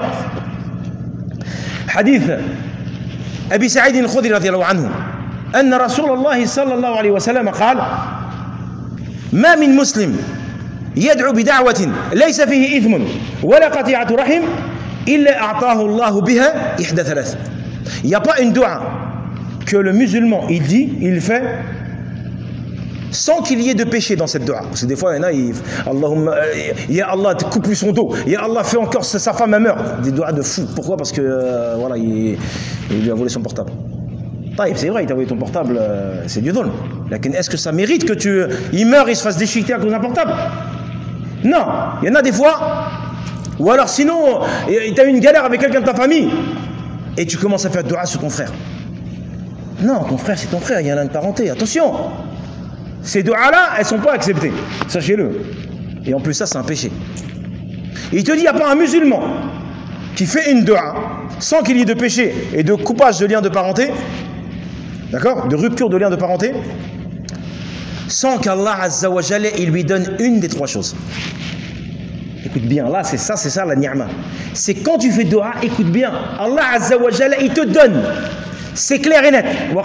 حديث أبي سعيد الخدري رضي الله عنه أن رسول الله صلى الله عليه وسلم قال ما من مسلم يدعو بدعوة ليس فيه إثم ولا قطيعة رحم إلا أعطاه الله بها إحدى ثلاث. Il n'y a pas une dua que le musulman il dit, il fait sans qu'il y ait de péché dans cette dua. Parce que des fois, il y en a, il, Allahumma, ya Allah, coupe lui son dos. Ya Allah, fait encore sa femme à meurt. Des doigts de fou. Pourquoi? Parce que euh, voilà, il, il lui a volé son portable. C'est vrai, il t'a volé ton portable, euh, c'est du dhulm. Est-ce que ça mérite que tu, il meure et se fasse déchiqueter à cause d'un portable? Non. Il y en a des fois, ou alors sinon, tu as eu une galère avec quelqu'un de ta famille et tu commences à faire dua sur ton frère. Non, ton frère, c'est ton frère, il y a une parenté. Attention. Ces doigts-là, elles ne sont pas acceptées. Sachez-le. Et en plus, ça, c'est un péché. Et il te dit, il n'y a pas un musulman qui fait une doua sans qu'il y ait de péché et de coupage de lien de parenté, d'accord, de rupture de lien de parenté, sans qu'Allah Azza wa Jalla, il lui donne une des trois choses. Écoute bien, là, c'est ça, c'est ça la ni'ma. C'est quand tu fais doua, écoute bien, Allah Azza wa Jalla, il te donne. C'est clair et net.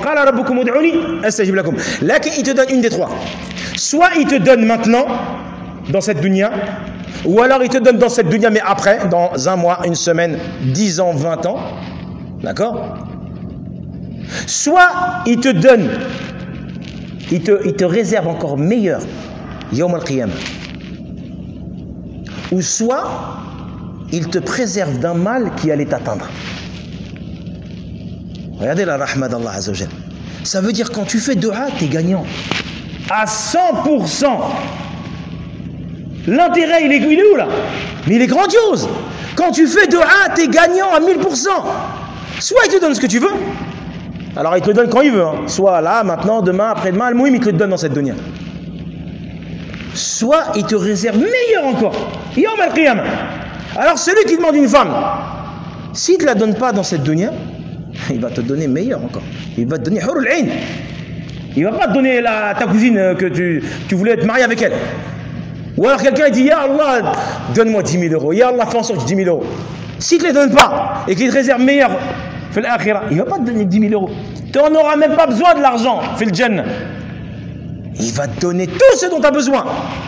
Là, il te donne une des trois. Soit il te donne maintenant, dans cette dunya, ou alors il te donne dans cette dunya, mais après, dans un mois, une semaine, dix ans, vingt ans. D'accord? Soit il te donne, il te, il te réserve encore meilleur, Yawm al-Qiyamah. Ou soit il te préserve d'un mal qui allait t'atteindre. Regardez la rahma d'Allah Azza wa Jal. Ça veut dire quand tu fais dua, tu es gagnant. À cent pour cent. L'intérêt, il est, il est où là? Mais il est grandiose. Quand tu fais dua, tu es gagnant à mille pour cent. Soit il te donne ce que tu veux. Alors il te le donne quand il veut. Hein. Soit là, maintenant, demain, après-demain, le mouim, il te le donne dans cette dunya. Soit il te réserve meilleur encore. Yawm al-Qiyamah. Alors celui qui demande une femme, s'il ne te la donne pas dans cette dunya, il va te donner meilleur encore. Il va te donner hurul ayn. Il va pas te donner la, ta cousine que tu, tu voulais être marié avec elle. Ou alors quelqu'un dit ya Allah, donne-moi dix mille euros. Ya Allah, fais en sorte dix mille euros. S'il ne te les donne pas et qu'il te réserve meilleur, fais l'akhira, il va pas te donner dix mille euros. Tu n'en auras même pas besoin de l'argent. Fais le jannah. Il va te donner tout ce dont tu as besoin.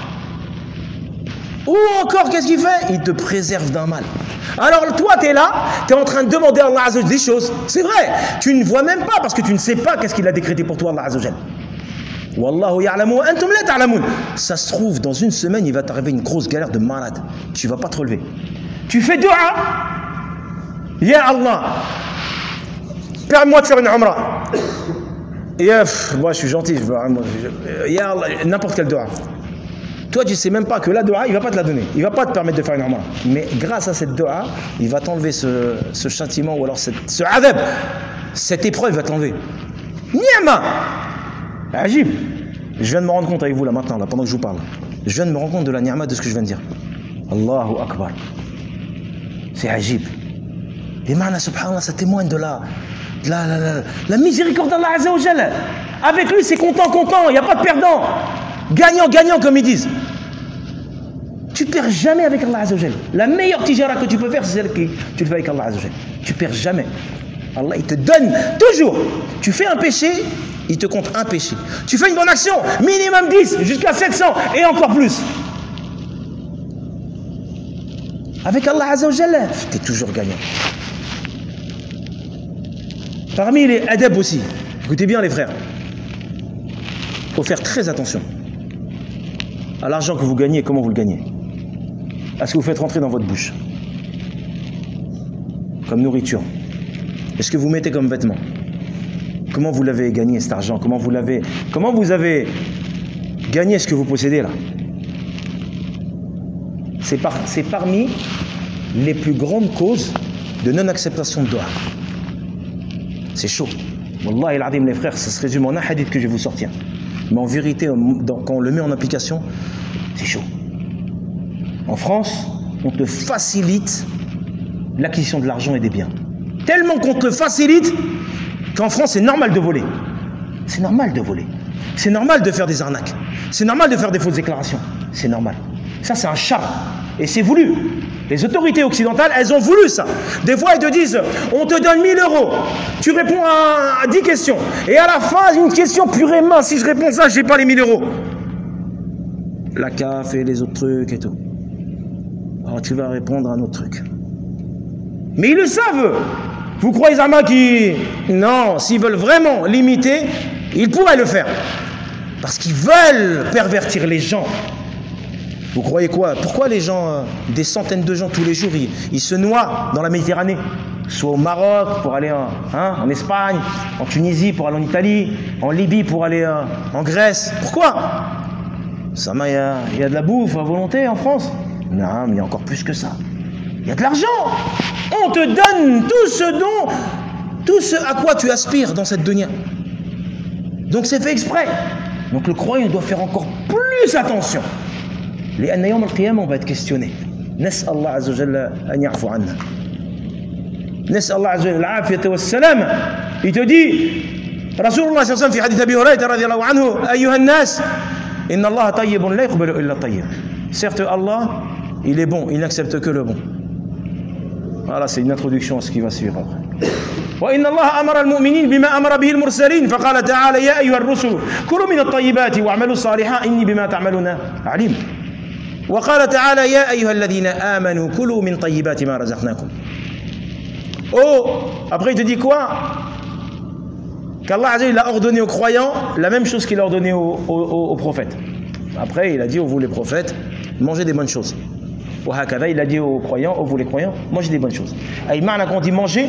Ou encore, qu'est-ce qu'il fait? Il te préserve d'un mal. Alors toi, tu es là, tu es en train de demander à Allah Azza wa Jal des choses. C'est vrai, tu ne vois même pas parce que tu ne sais pas qu'est-ce qu'il a décrété pour toi, Allah Azza wa Jal. Wallahu ya'lamu wa antum la ta'lamun. Ça se trouve, dans une semaine, il va t'arriver une grosse galère de malade. Tu ne vas pas te relever. Tu fais dua. Ya Allah, permets-moi de faire une umrah. Ya, moi je suis gentil. Je, ya Allah, n'importe quelle dua. Toi, tu ne sais même pas que la dua, il ne va pas te la donner. Il ne va pas te permettre de faire une umrah. Mais grâce à cette dua, il va t'enlever ce, ce châtiment ou alors cette, ce adab. Cette épreuve, il va t'enlever. Ni'ma. Ajib. Je viens de me rendre compte avec vous là maintenant, là, pendant que je vous parle. Je viens de me rendre compte de la ni'ma de ce que je viens de dire. Allahu Akbar. C'est ajib. Et maintenant, subhanallah, ça témoigne de la, de la, la, la, la miséricorde d'Allah Azza wa Jalla. Avec lui, c'est content, content. Il n'y a pas de perdant. Gagnant, gagnant, comme ils disent. Tu perds jamais avec Allah Azza wa Jalla. La meilleure tijara que tu peux faire, c'est celle que tu le fais avec Allah Azza wa Jalla. Tu perds jamais. Allah, il te donne toujours. Tu fais un péché, il te compte un péché. Tu fais une bonne action, minimum dix, jusqu'à sept cents, et encore plus. Avec Allah Azza wa Jalla, tu es toujours gagnant. Parmi les adab aussi, écoutez bien les frères, il faut faire très attention à l'argent que vous gagnez et comment vous le gagnez. À ce que vous faites rentrer dans votre bouche comme nourriture. Est-ce que vous mettez comme vêtement? Comment vous l'avez gagné cet argent? Comment vous l'avez, comment vous avez gagné ce que vous possédez là? C'est par, c'est parmi les plus grandes causes de non-acceptation de doua. C'est chaud. Wallahi al-Adim, les frères, ça se résume en un hadith que je vais vous sortir. Mais en vérité, quand on le met en application, c'est chaud. En France, on te facilite l'acquisition de l'argent et des biens. Tellement qu'on te le facilite qu'en France, c'est normal de voler. C'est normal de voler. C'est normal de faire des arnaques. C'est normal de faire des fausses déclarations. C'est normal. Ça, c'est un charme. Et c'est voulu. Les autorités occidentales, elles ont voulu ça. Des fois, elles te disent, on te donne mille euros. Tu réponds à, à dix questions. Et à la fin, une question pure et mince. Si je réponds ça, je n'ai pas les mille euros. la C A F et les autres trucs et tout. Alors tu vas répondre à un autre truc. Mais ils le savent. Vous croyez Zama qui... Non, s'ils veulent vraiment limiter, ils pourraient le faire. Parce qu'ils veulent pervertir les gens. Vous croyez quoi? Pourquoi les gens, euh, des centaines de gens tous les jours, ils, ils se noient dans la Méditerranée? Soit au Maroc pour aller en, hein, en Espagne, en Tunisie pour aller en Italie, en Libye pour aller euh, en Grèce. Pourquoi? Ça, il y a, y a de la bouffe à volonté en France? Non, mais il y a encore plus que ça. Il y a de l'argent. On te donne tout ce dont, tout ce à quoi tu aspires dans cette dunya. Donc c'est fait exprès. Donc le croyant doit faire encore plus attention. لأن يوم القيامة on va être questionné. نسأل الله عز وجل أن يعفو عنا. نسأل الله عز وجل العافية والسلامة. Il te dit رسول الله صلى الله عليه وسلم في حديث أبي هريرة رضي الله عنه أيها الناس إن الله طيب لا يقبل إلا الطيب. Certes Allah, il est bon, il n'accepte que le bon. Voilà, c'est une introduction à ce qui va suivre après. وإن الله أمر المؤمنين بما أمر به المرسلين فقال تعالى يا أيها الرسل كلوا من الطيبات واعملوا صالحا إني بما تعملون عليم. وقال تعالى يا أيها الذين آمنوا كلوا من طيبات ما رزقناكم. Oh, après il te dit quoi? Qu'Allah Azza il a ordonné aux croyants la même chose qu'il a ordonné aux, aux, aux prophètes. Après il a dit aux vous les prophètes, mangez des bonnes choses. Il a dit aux croyants, aux vous les croyants, mangez des bonnes choses. Et quand on dit manger,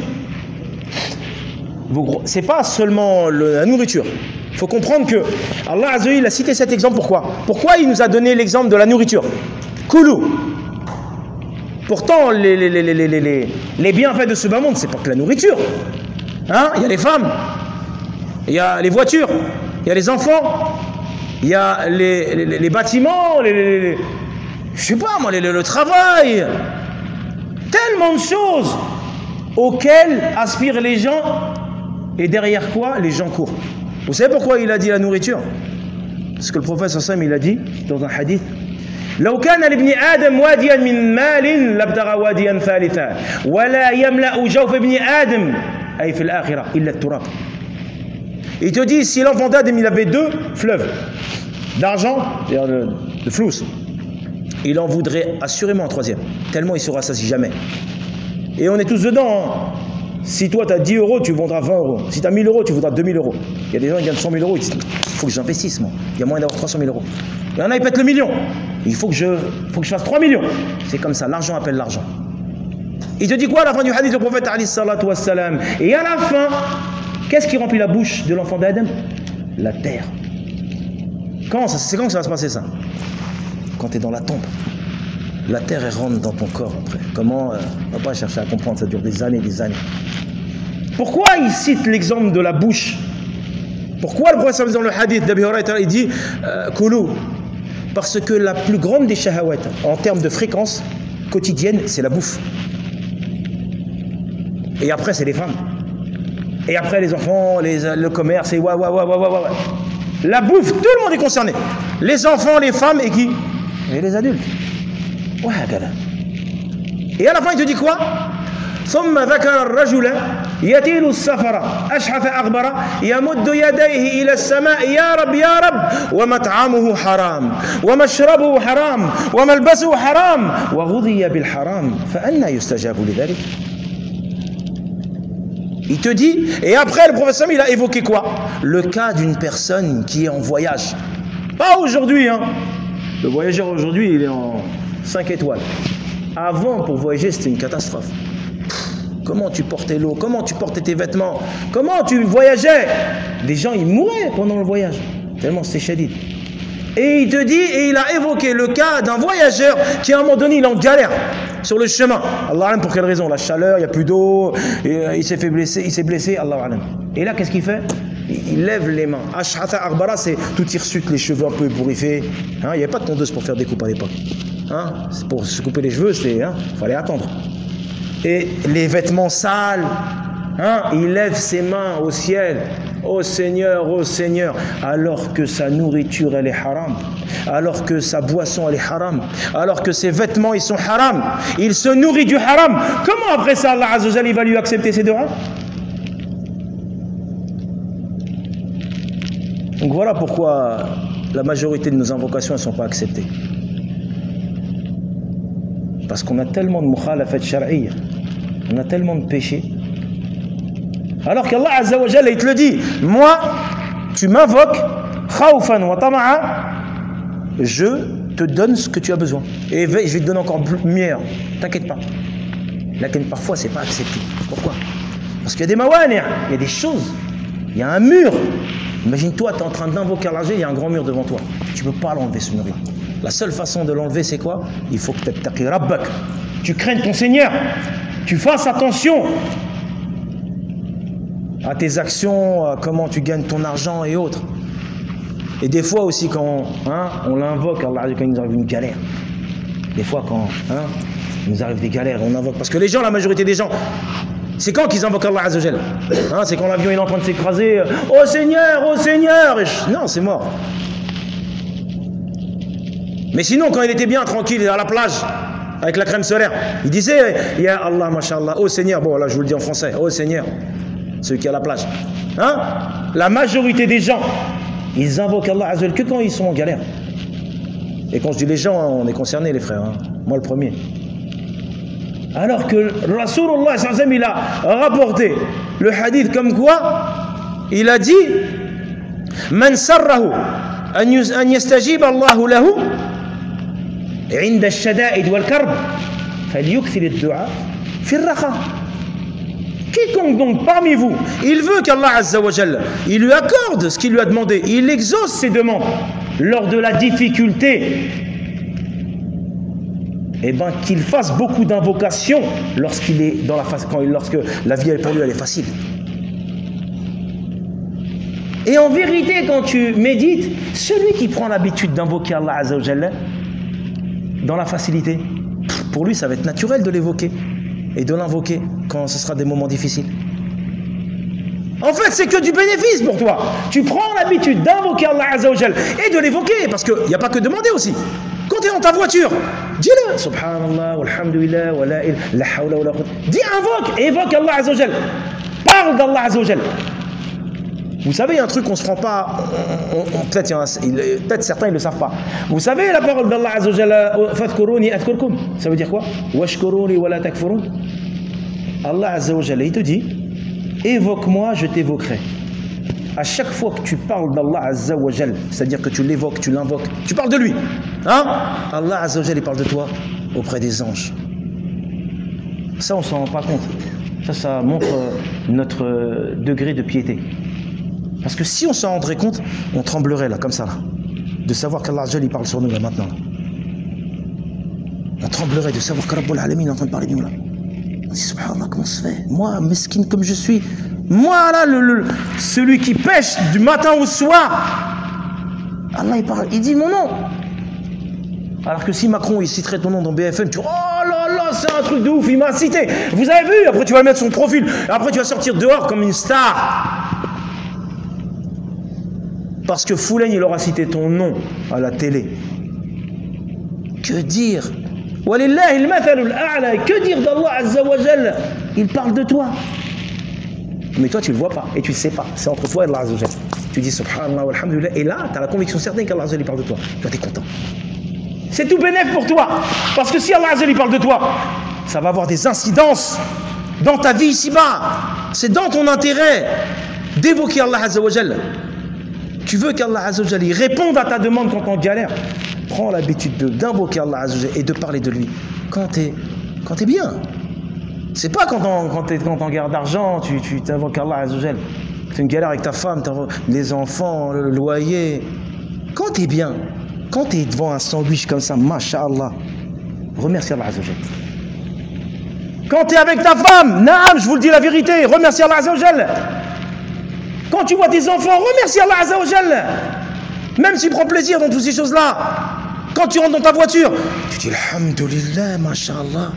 c'est pas seulement le, la nourriture. Il faut comprendre que Allah Azza wa Jalla a cité cet exemple. Pourquoi? Pourquoi il nous a donné l'exemple de la nourriture? Koulou. Pourtant, les, les, les, les, les, les, les bienfaits de ce bas monde, c'est pas que la nourriture. Hein? Il y a les femmes, il y a les voitures, il y a les enfants, il y a les, les, les bâtiments, les, les, les, je sais pas moi, les, le, le travail. Tellement de choses auxquelles aspirent les gens et derrière quoi les gens courent. Vous savez pourquoi il a dit la nourriture? Parce que le prophète sallallahu alayhi wa sallam il a dit dans un hadith لو كان لابن آدم واديا من مال لابتغى واديا ثالثا ولا يملأ جوف ابن آدم أي في الآخرة إلا التراب. Il te dit si l'enfant d'Adam il avait deux fleuves d'argent, c'est-à-dire le, le flous, il en voudrait assurément un troisième, tellement il se rassasie jamais. Et on est tous dedans. Hein. Si toi tu as dix euros, tu vendras vingt euros. Si tu as mille euros, tu voudras deux mille euros. Il y a des gens qui gagnent cent mille euros, ils disent il faut que j'investisse moi. Il y a moyen d'avoir trois cent mille euros. Il y en a, ils pètent le million. Il faut que je, faut que je fasse trois millions. C'est comme ça, l'argent appelle l'argent. Il te dit quoi à la fin du hadith du prophète alayhi salatu wassalam? Et à la fin, qu'est-ce qui remplit la bouche de l'enfant d'Adam? La terre. Quand ça, c'est quand que ça va se passer ça? Quand tu es dans la tombe. La terre elle rentre dans ton corps après. Comment euh, on va pas chercher à comprendre, ça dure des années, des années. Pourquoi il cite l'exemple de la bouche? Pourquoi le prophète dans le hadith d'Abi Huraïra il dit euh, Koulou? Parce que la plus grande des shahawat en termes de fréquence quotidienne, c'est la bouffe. Et après, c'est les femmes. Et après, les enfants, les, le commerce, et ouais, ouais, ouais, ouais, ouais, ouais. La bouffe, tout le monde est concerné. Les enfants, les femmes et qui? Et les adultes. Ouais, gars. Et à la fin, il te dit quoi? ثم ذكر الرجل يطيل السفر أشحث أغبر يمد يديه إلى السماء يا رب يا رب ومطعمه حرام ومشربه حرام وملبسه حرام وغذي بالحرام فأنى يستجاب لذلك. Il te dit, et après le professeur il a évoqué quoi? Le cas d'une personne qui est en voyage. Pas aujourd'hui, hein. Le voyageur aujourd'hui il est en cinq étoiles. Avant pour voyager c'était une catastrophe. Comment tu portais l'eau? Comment tu portais tes vêtements? Comment tu voyageais? Des gens, ils mouraient pendant le voyage. Tellement c'était shadid. Et il te dit, et il a évoqué le cas d'un voyageur qui à un moment donné, il est en galère sur le chemin. Allah alam pour quelle raison? La chaleur, il n'y a plus d'eau, il s'est fait blesser, il s'est blessé, Allah alam. Et là, qu'est-ce qu'il fait? Il lève les mains. Ash'atha Arbara, c'est tout hirsute, les cheveux un peu ébouriffés. Hein, il n'y avait pas de tondeuse pour faire des coupes à l'époque. Hein, pour se couper les cheveux, il hein, fallait attendre. Et les vêtements sales, hein, il lève ses mains au ciel, ô Seigneur, ô Seigneur, alors que sa nourriture elle est haram, alors que sa boisson elle est haram, alors que ses vêtements ils sont haram, il se nourrit du haram. Comment après ça Allah Azza wa Jalla il va lui accepter ses doigts? Donc voilà pourquoi la majorité de nos invocations ne sont pas acceptées. Parce qu'on a tellement de mukhalafat shar'iyya, on a tellement de péchés. Alors qu'Allah Azza wa Jalla, il te le dit, moi, tu m'invoques, khawfan wa tama'a, je te donne ce que tu as besoin. Et je vais te donner encore mieux, t'inquiète pas. Là, parfois, c'est pas accepté. Pourquoi? Parce qu'il y a des mawani', il y a des choses, il y a un mur. Imagine-toi, tu es en train d'invoquer Allah, il y a un grand mur devant toi. Tu ne peux pas l'enlever, ce mur-là. La seule façon de l'enlever, c'est quoi? Il faut que tu taqi rabbak. Tu craignes ton Seigneur. Tu fasses attention à tes actions, à comment tu gagnes ton argent et autres. Et des fois aussi, quand hein, on l'invoque, Allah, quand il nous arrive une galère. Des fois, quand hein, il nous arrive des galères, on invoque. Parce que les gens, la majorité des gens, c'est quand qu'ils invoquent Allah Azza wa Jalla, hein, c'est quand l'avion est en train de s'écraser. Oh Seigneur, oh Seigneur. Et non, c'est mort. Mais sinon, quand il était bien tranquille à la plage, avec la crème solaire, il disait Ya Allah, mashallah, oh Seigneur. Bon, là, je vous le dis en français. Oh Seigneur, ceux qui sont à la plage. Hein? La majorité des gens, ils invoquent Allah Azza wa Jalla que quand ils sont en galère. Et quand je dis les gens, hein, on est concernés, les frères. Hein. Moi, le premier. Alors que Rasulullah sallallahu alayhi wa sallam, il a rapporté le hadith comme quoi il a dit Man sarrahu an yastajib Allahu lahu inda ash-shada'id wal karb falyukthir ad-du'a fi ar-raqa. Quiconque donc parmi vous, il veut qu'Allah Azza wa Jalla, il lui accorde ce qu'il lui a demandé, il exauce ses demandes lors de la difficulté, et bien qu'il fasse beaucoup d'invocations lorsqu'il est dans la phase, quand il, lorsque la vie pour lui elle est facile. Et en vérité, quand tu médites, celui qui prend l'habitude d'invoquer Allah Azza wa Jalla dans la facilité, pour lui ça va être naturel de l'évoquer et de l'invoquer quand ce sera des moments difficiles. En fait, c'est que du bénéfice pour toi. Tu prends l'habitude d'invoquer Allah Azza wa Jalla et de l'évoquer, parce qu'il n'y a pas que demander aussi. Quand tu es dans ta voiture, dis-le. Subhanallah, walhamdulillah, wa la ilaha, la hawla wa la quwwata. Dis, invoque, évoque Allah Azza wa Jalla. Parle d'Allah Azza wa Jalla. Vous savez, il y a un truc qu'on ne se rend pas, peut-être peut certains ne le savent pas. Vous savez la parole d'Allah Azza wa Jalla, fadhkuruni adhkurkum, ça veut dire quoi? Washkuruni wa la takfurun. Allah Azza wa Jalla, il te dit, évoque-moi, je t'évoquerai. À chaque fois que tu parles d'Allah Azza wa Jalla, c'est-à-dire que tu l'évoques, tu l'invoques, tu parles de lui, hein? Allah Azza wa Jalla, il parle de toi auprès des anges. Ça, on ne s'en rend pas compte. Ça, ça montre notre degré de piété. Parce que si on s'en rendrait compte, on tremblerait là, comme ça, là, de savoir qu'Allah Azza wa Jalla, il parle sur nous là, maintenant. Là. On tremblerait de savoir que Rabbul Alamin est en train de parler de nous là. On dit, subhanallah, comment ça se fait? Moi, mesquin comme je suis, moi là, le, le, celui qui pêche du matin au soir, Allah il parle, il dit mon nom. Alors que si Macron il citerait ton nom dans B F M, tu dis, oh là là, c'est un truc de ouf, il m'a cité. Vous avez vu? Après tu vas le mettre sur son profil, après tu vas sortir dehors comme une star. Parce que Foulen il aura cité ton nom à la télé. Que dire? Walillahi al-mathalul a'la. Que dire d'Allah Azza wa Jalla? Il parle de toi. Mais toi tu le vois pas et tu le sais pas. C'est entre toi et Allah Azza wa Jalla. Tu dis subhanallah walhamdulillah et là tu as la conviction certaine qu'Allah Azza wa Jalla parle de toi. Toi tu es content. C'est tout bénéf pour toi. Parce que si Allah Azza wa Jalla parle de toi, ça va avoir des incidences dans ta vie ici-bas. C'est dans ton intérêt d'évoquer Allah Azza wa Jalla. Tu veux qu'Allah Azza wa Jalla réponde à ta demande quand on galère. Prends l'habitude d'invoquer Allah Azza wa Jalla et de parler de lui quand tu es quand t'es bien. C'est pas quand on quand t'es quand en guerre d'argent, tu tu t'invoques Allah Azza wa Jalla. Tu une galère avec ta femme, les enfants, le loyer. Quand tu es bien, quand tu es devant un sandwich comme ça, masha'Allah, remercie Allah Azza wa Jalla. Quand tu es avec ta femme, naam, je vous le dis la vérité, remercie Allah Azza wa Jalla. Quand tu vois tes enfants, remercie Allah Azza wa Jalla. Même s'il prend plaisir dans toutes ces choses-là. Quand tu rentres dans ta voiture, tu dis alhamdulillah, masha'Allah.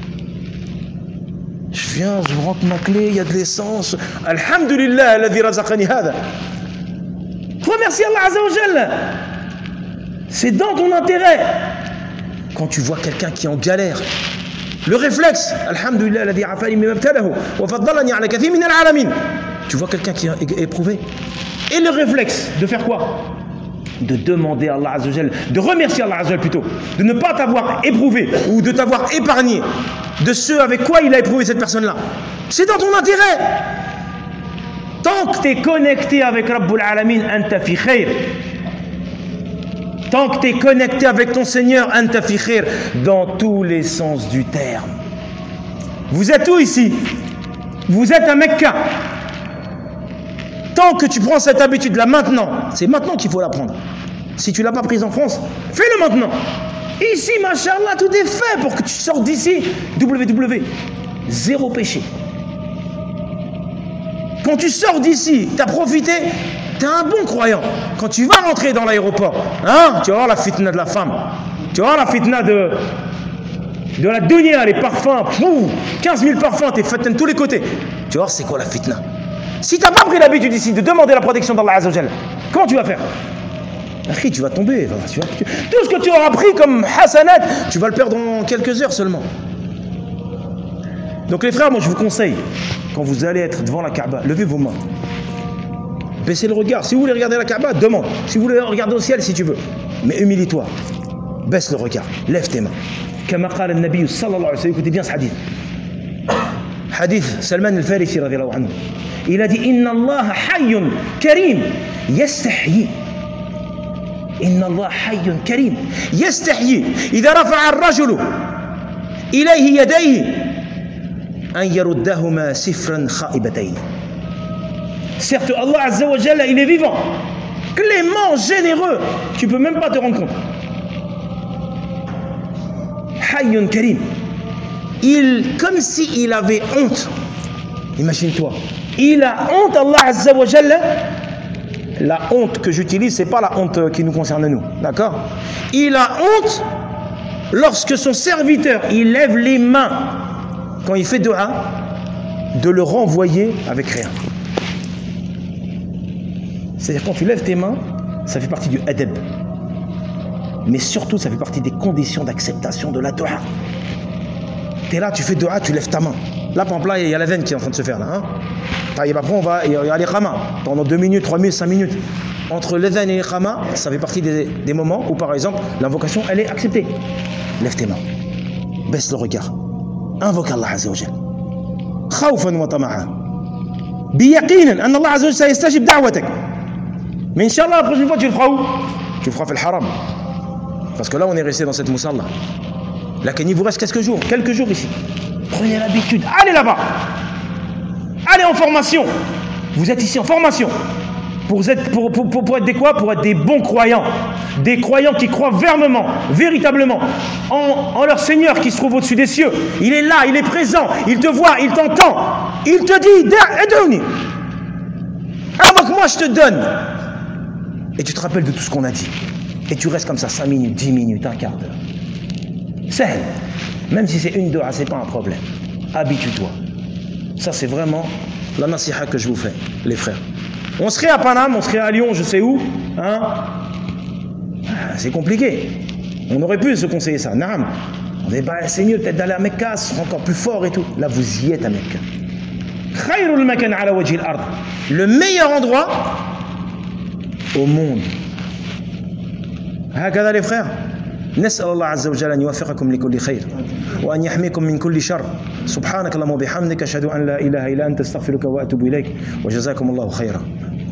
Je viens, je rentre ma clé, il y a de l'essence. Alhamdulillah, alladhi razaqani hada. Remercie Allah Azza wa Jalla. C'est dans ton intérêt. Quand tu vois quelqu'un qui est en galère, le réflexe, alhamdulillah, alladhi afani mimma ibtalahu wa faddalani ala kathir min al-alamin. Tu vois quelqu'un qui est éprouvé. Et le réflexe de faire quoi? de demander à Allah Azza wa Jal, de remercier Allah Azza wa Jal plutôt, de ne pas t'avoir éprouvé ou de t'avoir épargné de ceux avec quoi il a éprouvé cette personne-là. C'est dans ton intérêt. Tant que tu es connecté avec Rabbul Alamin, anta fi khair. Tant que tu es connecté avec ton Seigneur, anta fi khair, dans tous les sens du terme. Vous êtes où ici? Vous êtes à Mecca. Tant que tu prends cette habitude-là maintenant, c'est maintenant qu'il faut la prendre. Si tu ne l'as pas prise en France, fais-le maintenant. Ici, machallah, tout est fait pour que tu sortes d'ici. W W, zéro péché. Quand tu sors d'ici, tu as profité, tu es un bon croyant. Quand tu vas rentrer dans l'aéroport, hein, tu vas voir la fitna de la femme. Tu vas voir la fitna de, de la dunya, les parfums. Pouf, quinze mille parfums, tu es fatan de tous les côtés. Tu vas voir c'est quoi la fitna. Si tu n'as pas pris l'habitude ici de demander la protection d'Allah Azza wa Jal, comment tu vas faire? Akhi, tu vas tomber. Tu vas, tu, tout ce que tu auras pris comme hasanat, tu vas le perdre en quelques heures seulement. Donc les frères, moi je vous conseille, quand vous allez être devant la Kaaba, levez vos mains. Baissez le regard. Si vous voulez regarder la Kaaba, demande. Si vous voulez regarder au ciel, si tu veux. Mais humilie-toi. Baisse le regard. Lève tes mains. Kama qala an-nabi sallallahu alayhi wa sallam. Écoutez bien ce hadith. Hadith Salman al-Farisi radiyallahu anhu. Il a dit Inna Allah hayyun karim yastahyi. Inna Allah hayyun karim yastahyi. Idha rafa'a ar-rajulu ilayhi yadayhi an yaruddahuma sifran khaibatayn. Certes, Allah Azza wa Jalla, il est vivant, clément, généreux. Tu peux même pas te rendre compte. Hayyun karim. Il, comme s'il avait honte. Imagine-toi. Il a honte, Allah Azza wa Jalla. La honte que j'utilise, c'est pas la honte qui nous concerne nous. D'accord? Il a honte lorsque son serviteur, il lève les mains quand il fait dua, de le renvoyer avec rien. C'est-à-dire quand tu lèves tes mains, ça fait partie du adab. Mais surtout, ça fait partie des conditions d'acceptation de la dua. Tu es là, tu fais dua, tu lèves ta main. Là, par exemple, là, il y a la veine qui est en train de se faire. Là, hein. Après, on va, il y a l'iqama. Pendant deux minutes, trois minutes, cinq minutes. Entre la veine et l'iqama, ça fait partie des, des moments où, par exemple, l'invocation, elle est acceptée. Lève tes mains. Baisse le regard. Invoque Allah Azza wa Jal. Khawfan wa tama'an. Biyaqinan, an Allah Azza wa Jal sayastajib da'watak. Mais Inch'Allah, la prochaine fois, tu le feras où? Tu le feras fait le haram. Parce que là, on est resté dans cette moussalla. Là, il vous reste quelques jours, quelques jours ici. Prenez l'habitude, allez là-bas. Allez en formation. Vous êtes ici en formation. Pour être, pour, pour, pour, pour être des quoi? Pour être des bons croyants. Des croyants qui croient fermement, véritablement, en, en leur Seigneur qui se trouve au-dessus des cieux. Il est là, il est présent, il te voit, il t'entend. Il te dit, aide-nous. Alors moi, je te donne. Et tu te rappelles de tout ce qu'on a dit. Et tu restes comme ça cinq minutes, dix minutes, un quart d'heure. C'est, même si c'est une dua, c'est pas un problème. Habitue-toi. Ça, c'est vraiment la nasiha que je vous fais, les frères. On serait à Paname, on serait à Lyon, je sais où, hein. C'est compliqué. On aurait pu se conseiller ça. Naam. On dit, bah, c'est mieux peut-être d'aller à Mecca, ce sera encore plus fort et tout. Là, vous y êtes à Mecca. Khayrul makan ala wajhi al-ard. Le meilleur endroit au monde. هكذا les frères. نسأل الله عز وجل أن يوفقكم لكل خير وأن يحميكم من كل شر سبحانك اللهم وبحمدك أشهد أن لا إله إلا أنت أستغفرك وأتوب إليك وجزاكم الله خيرا.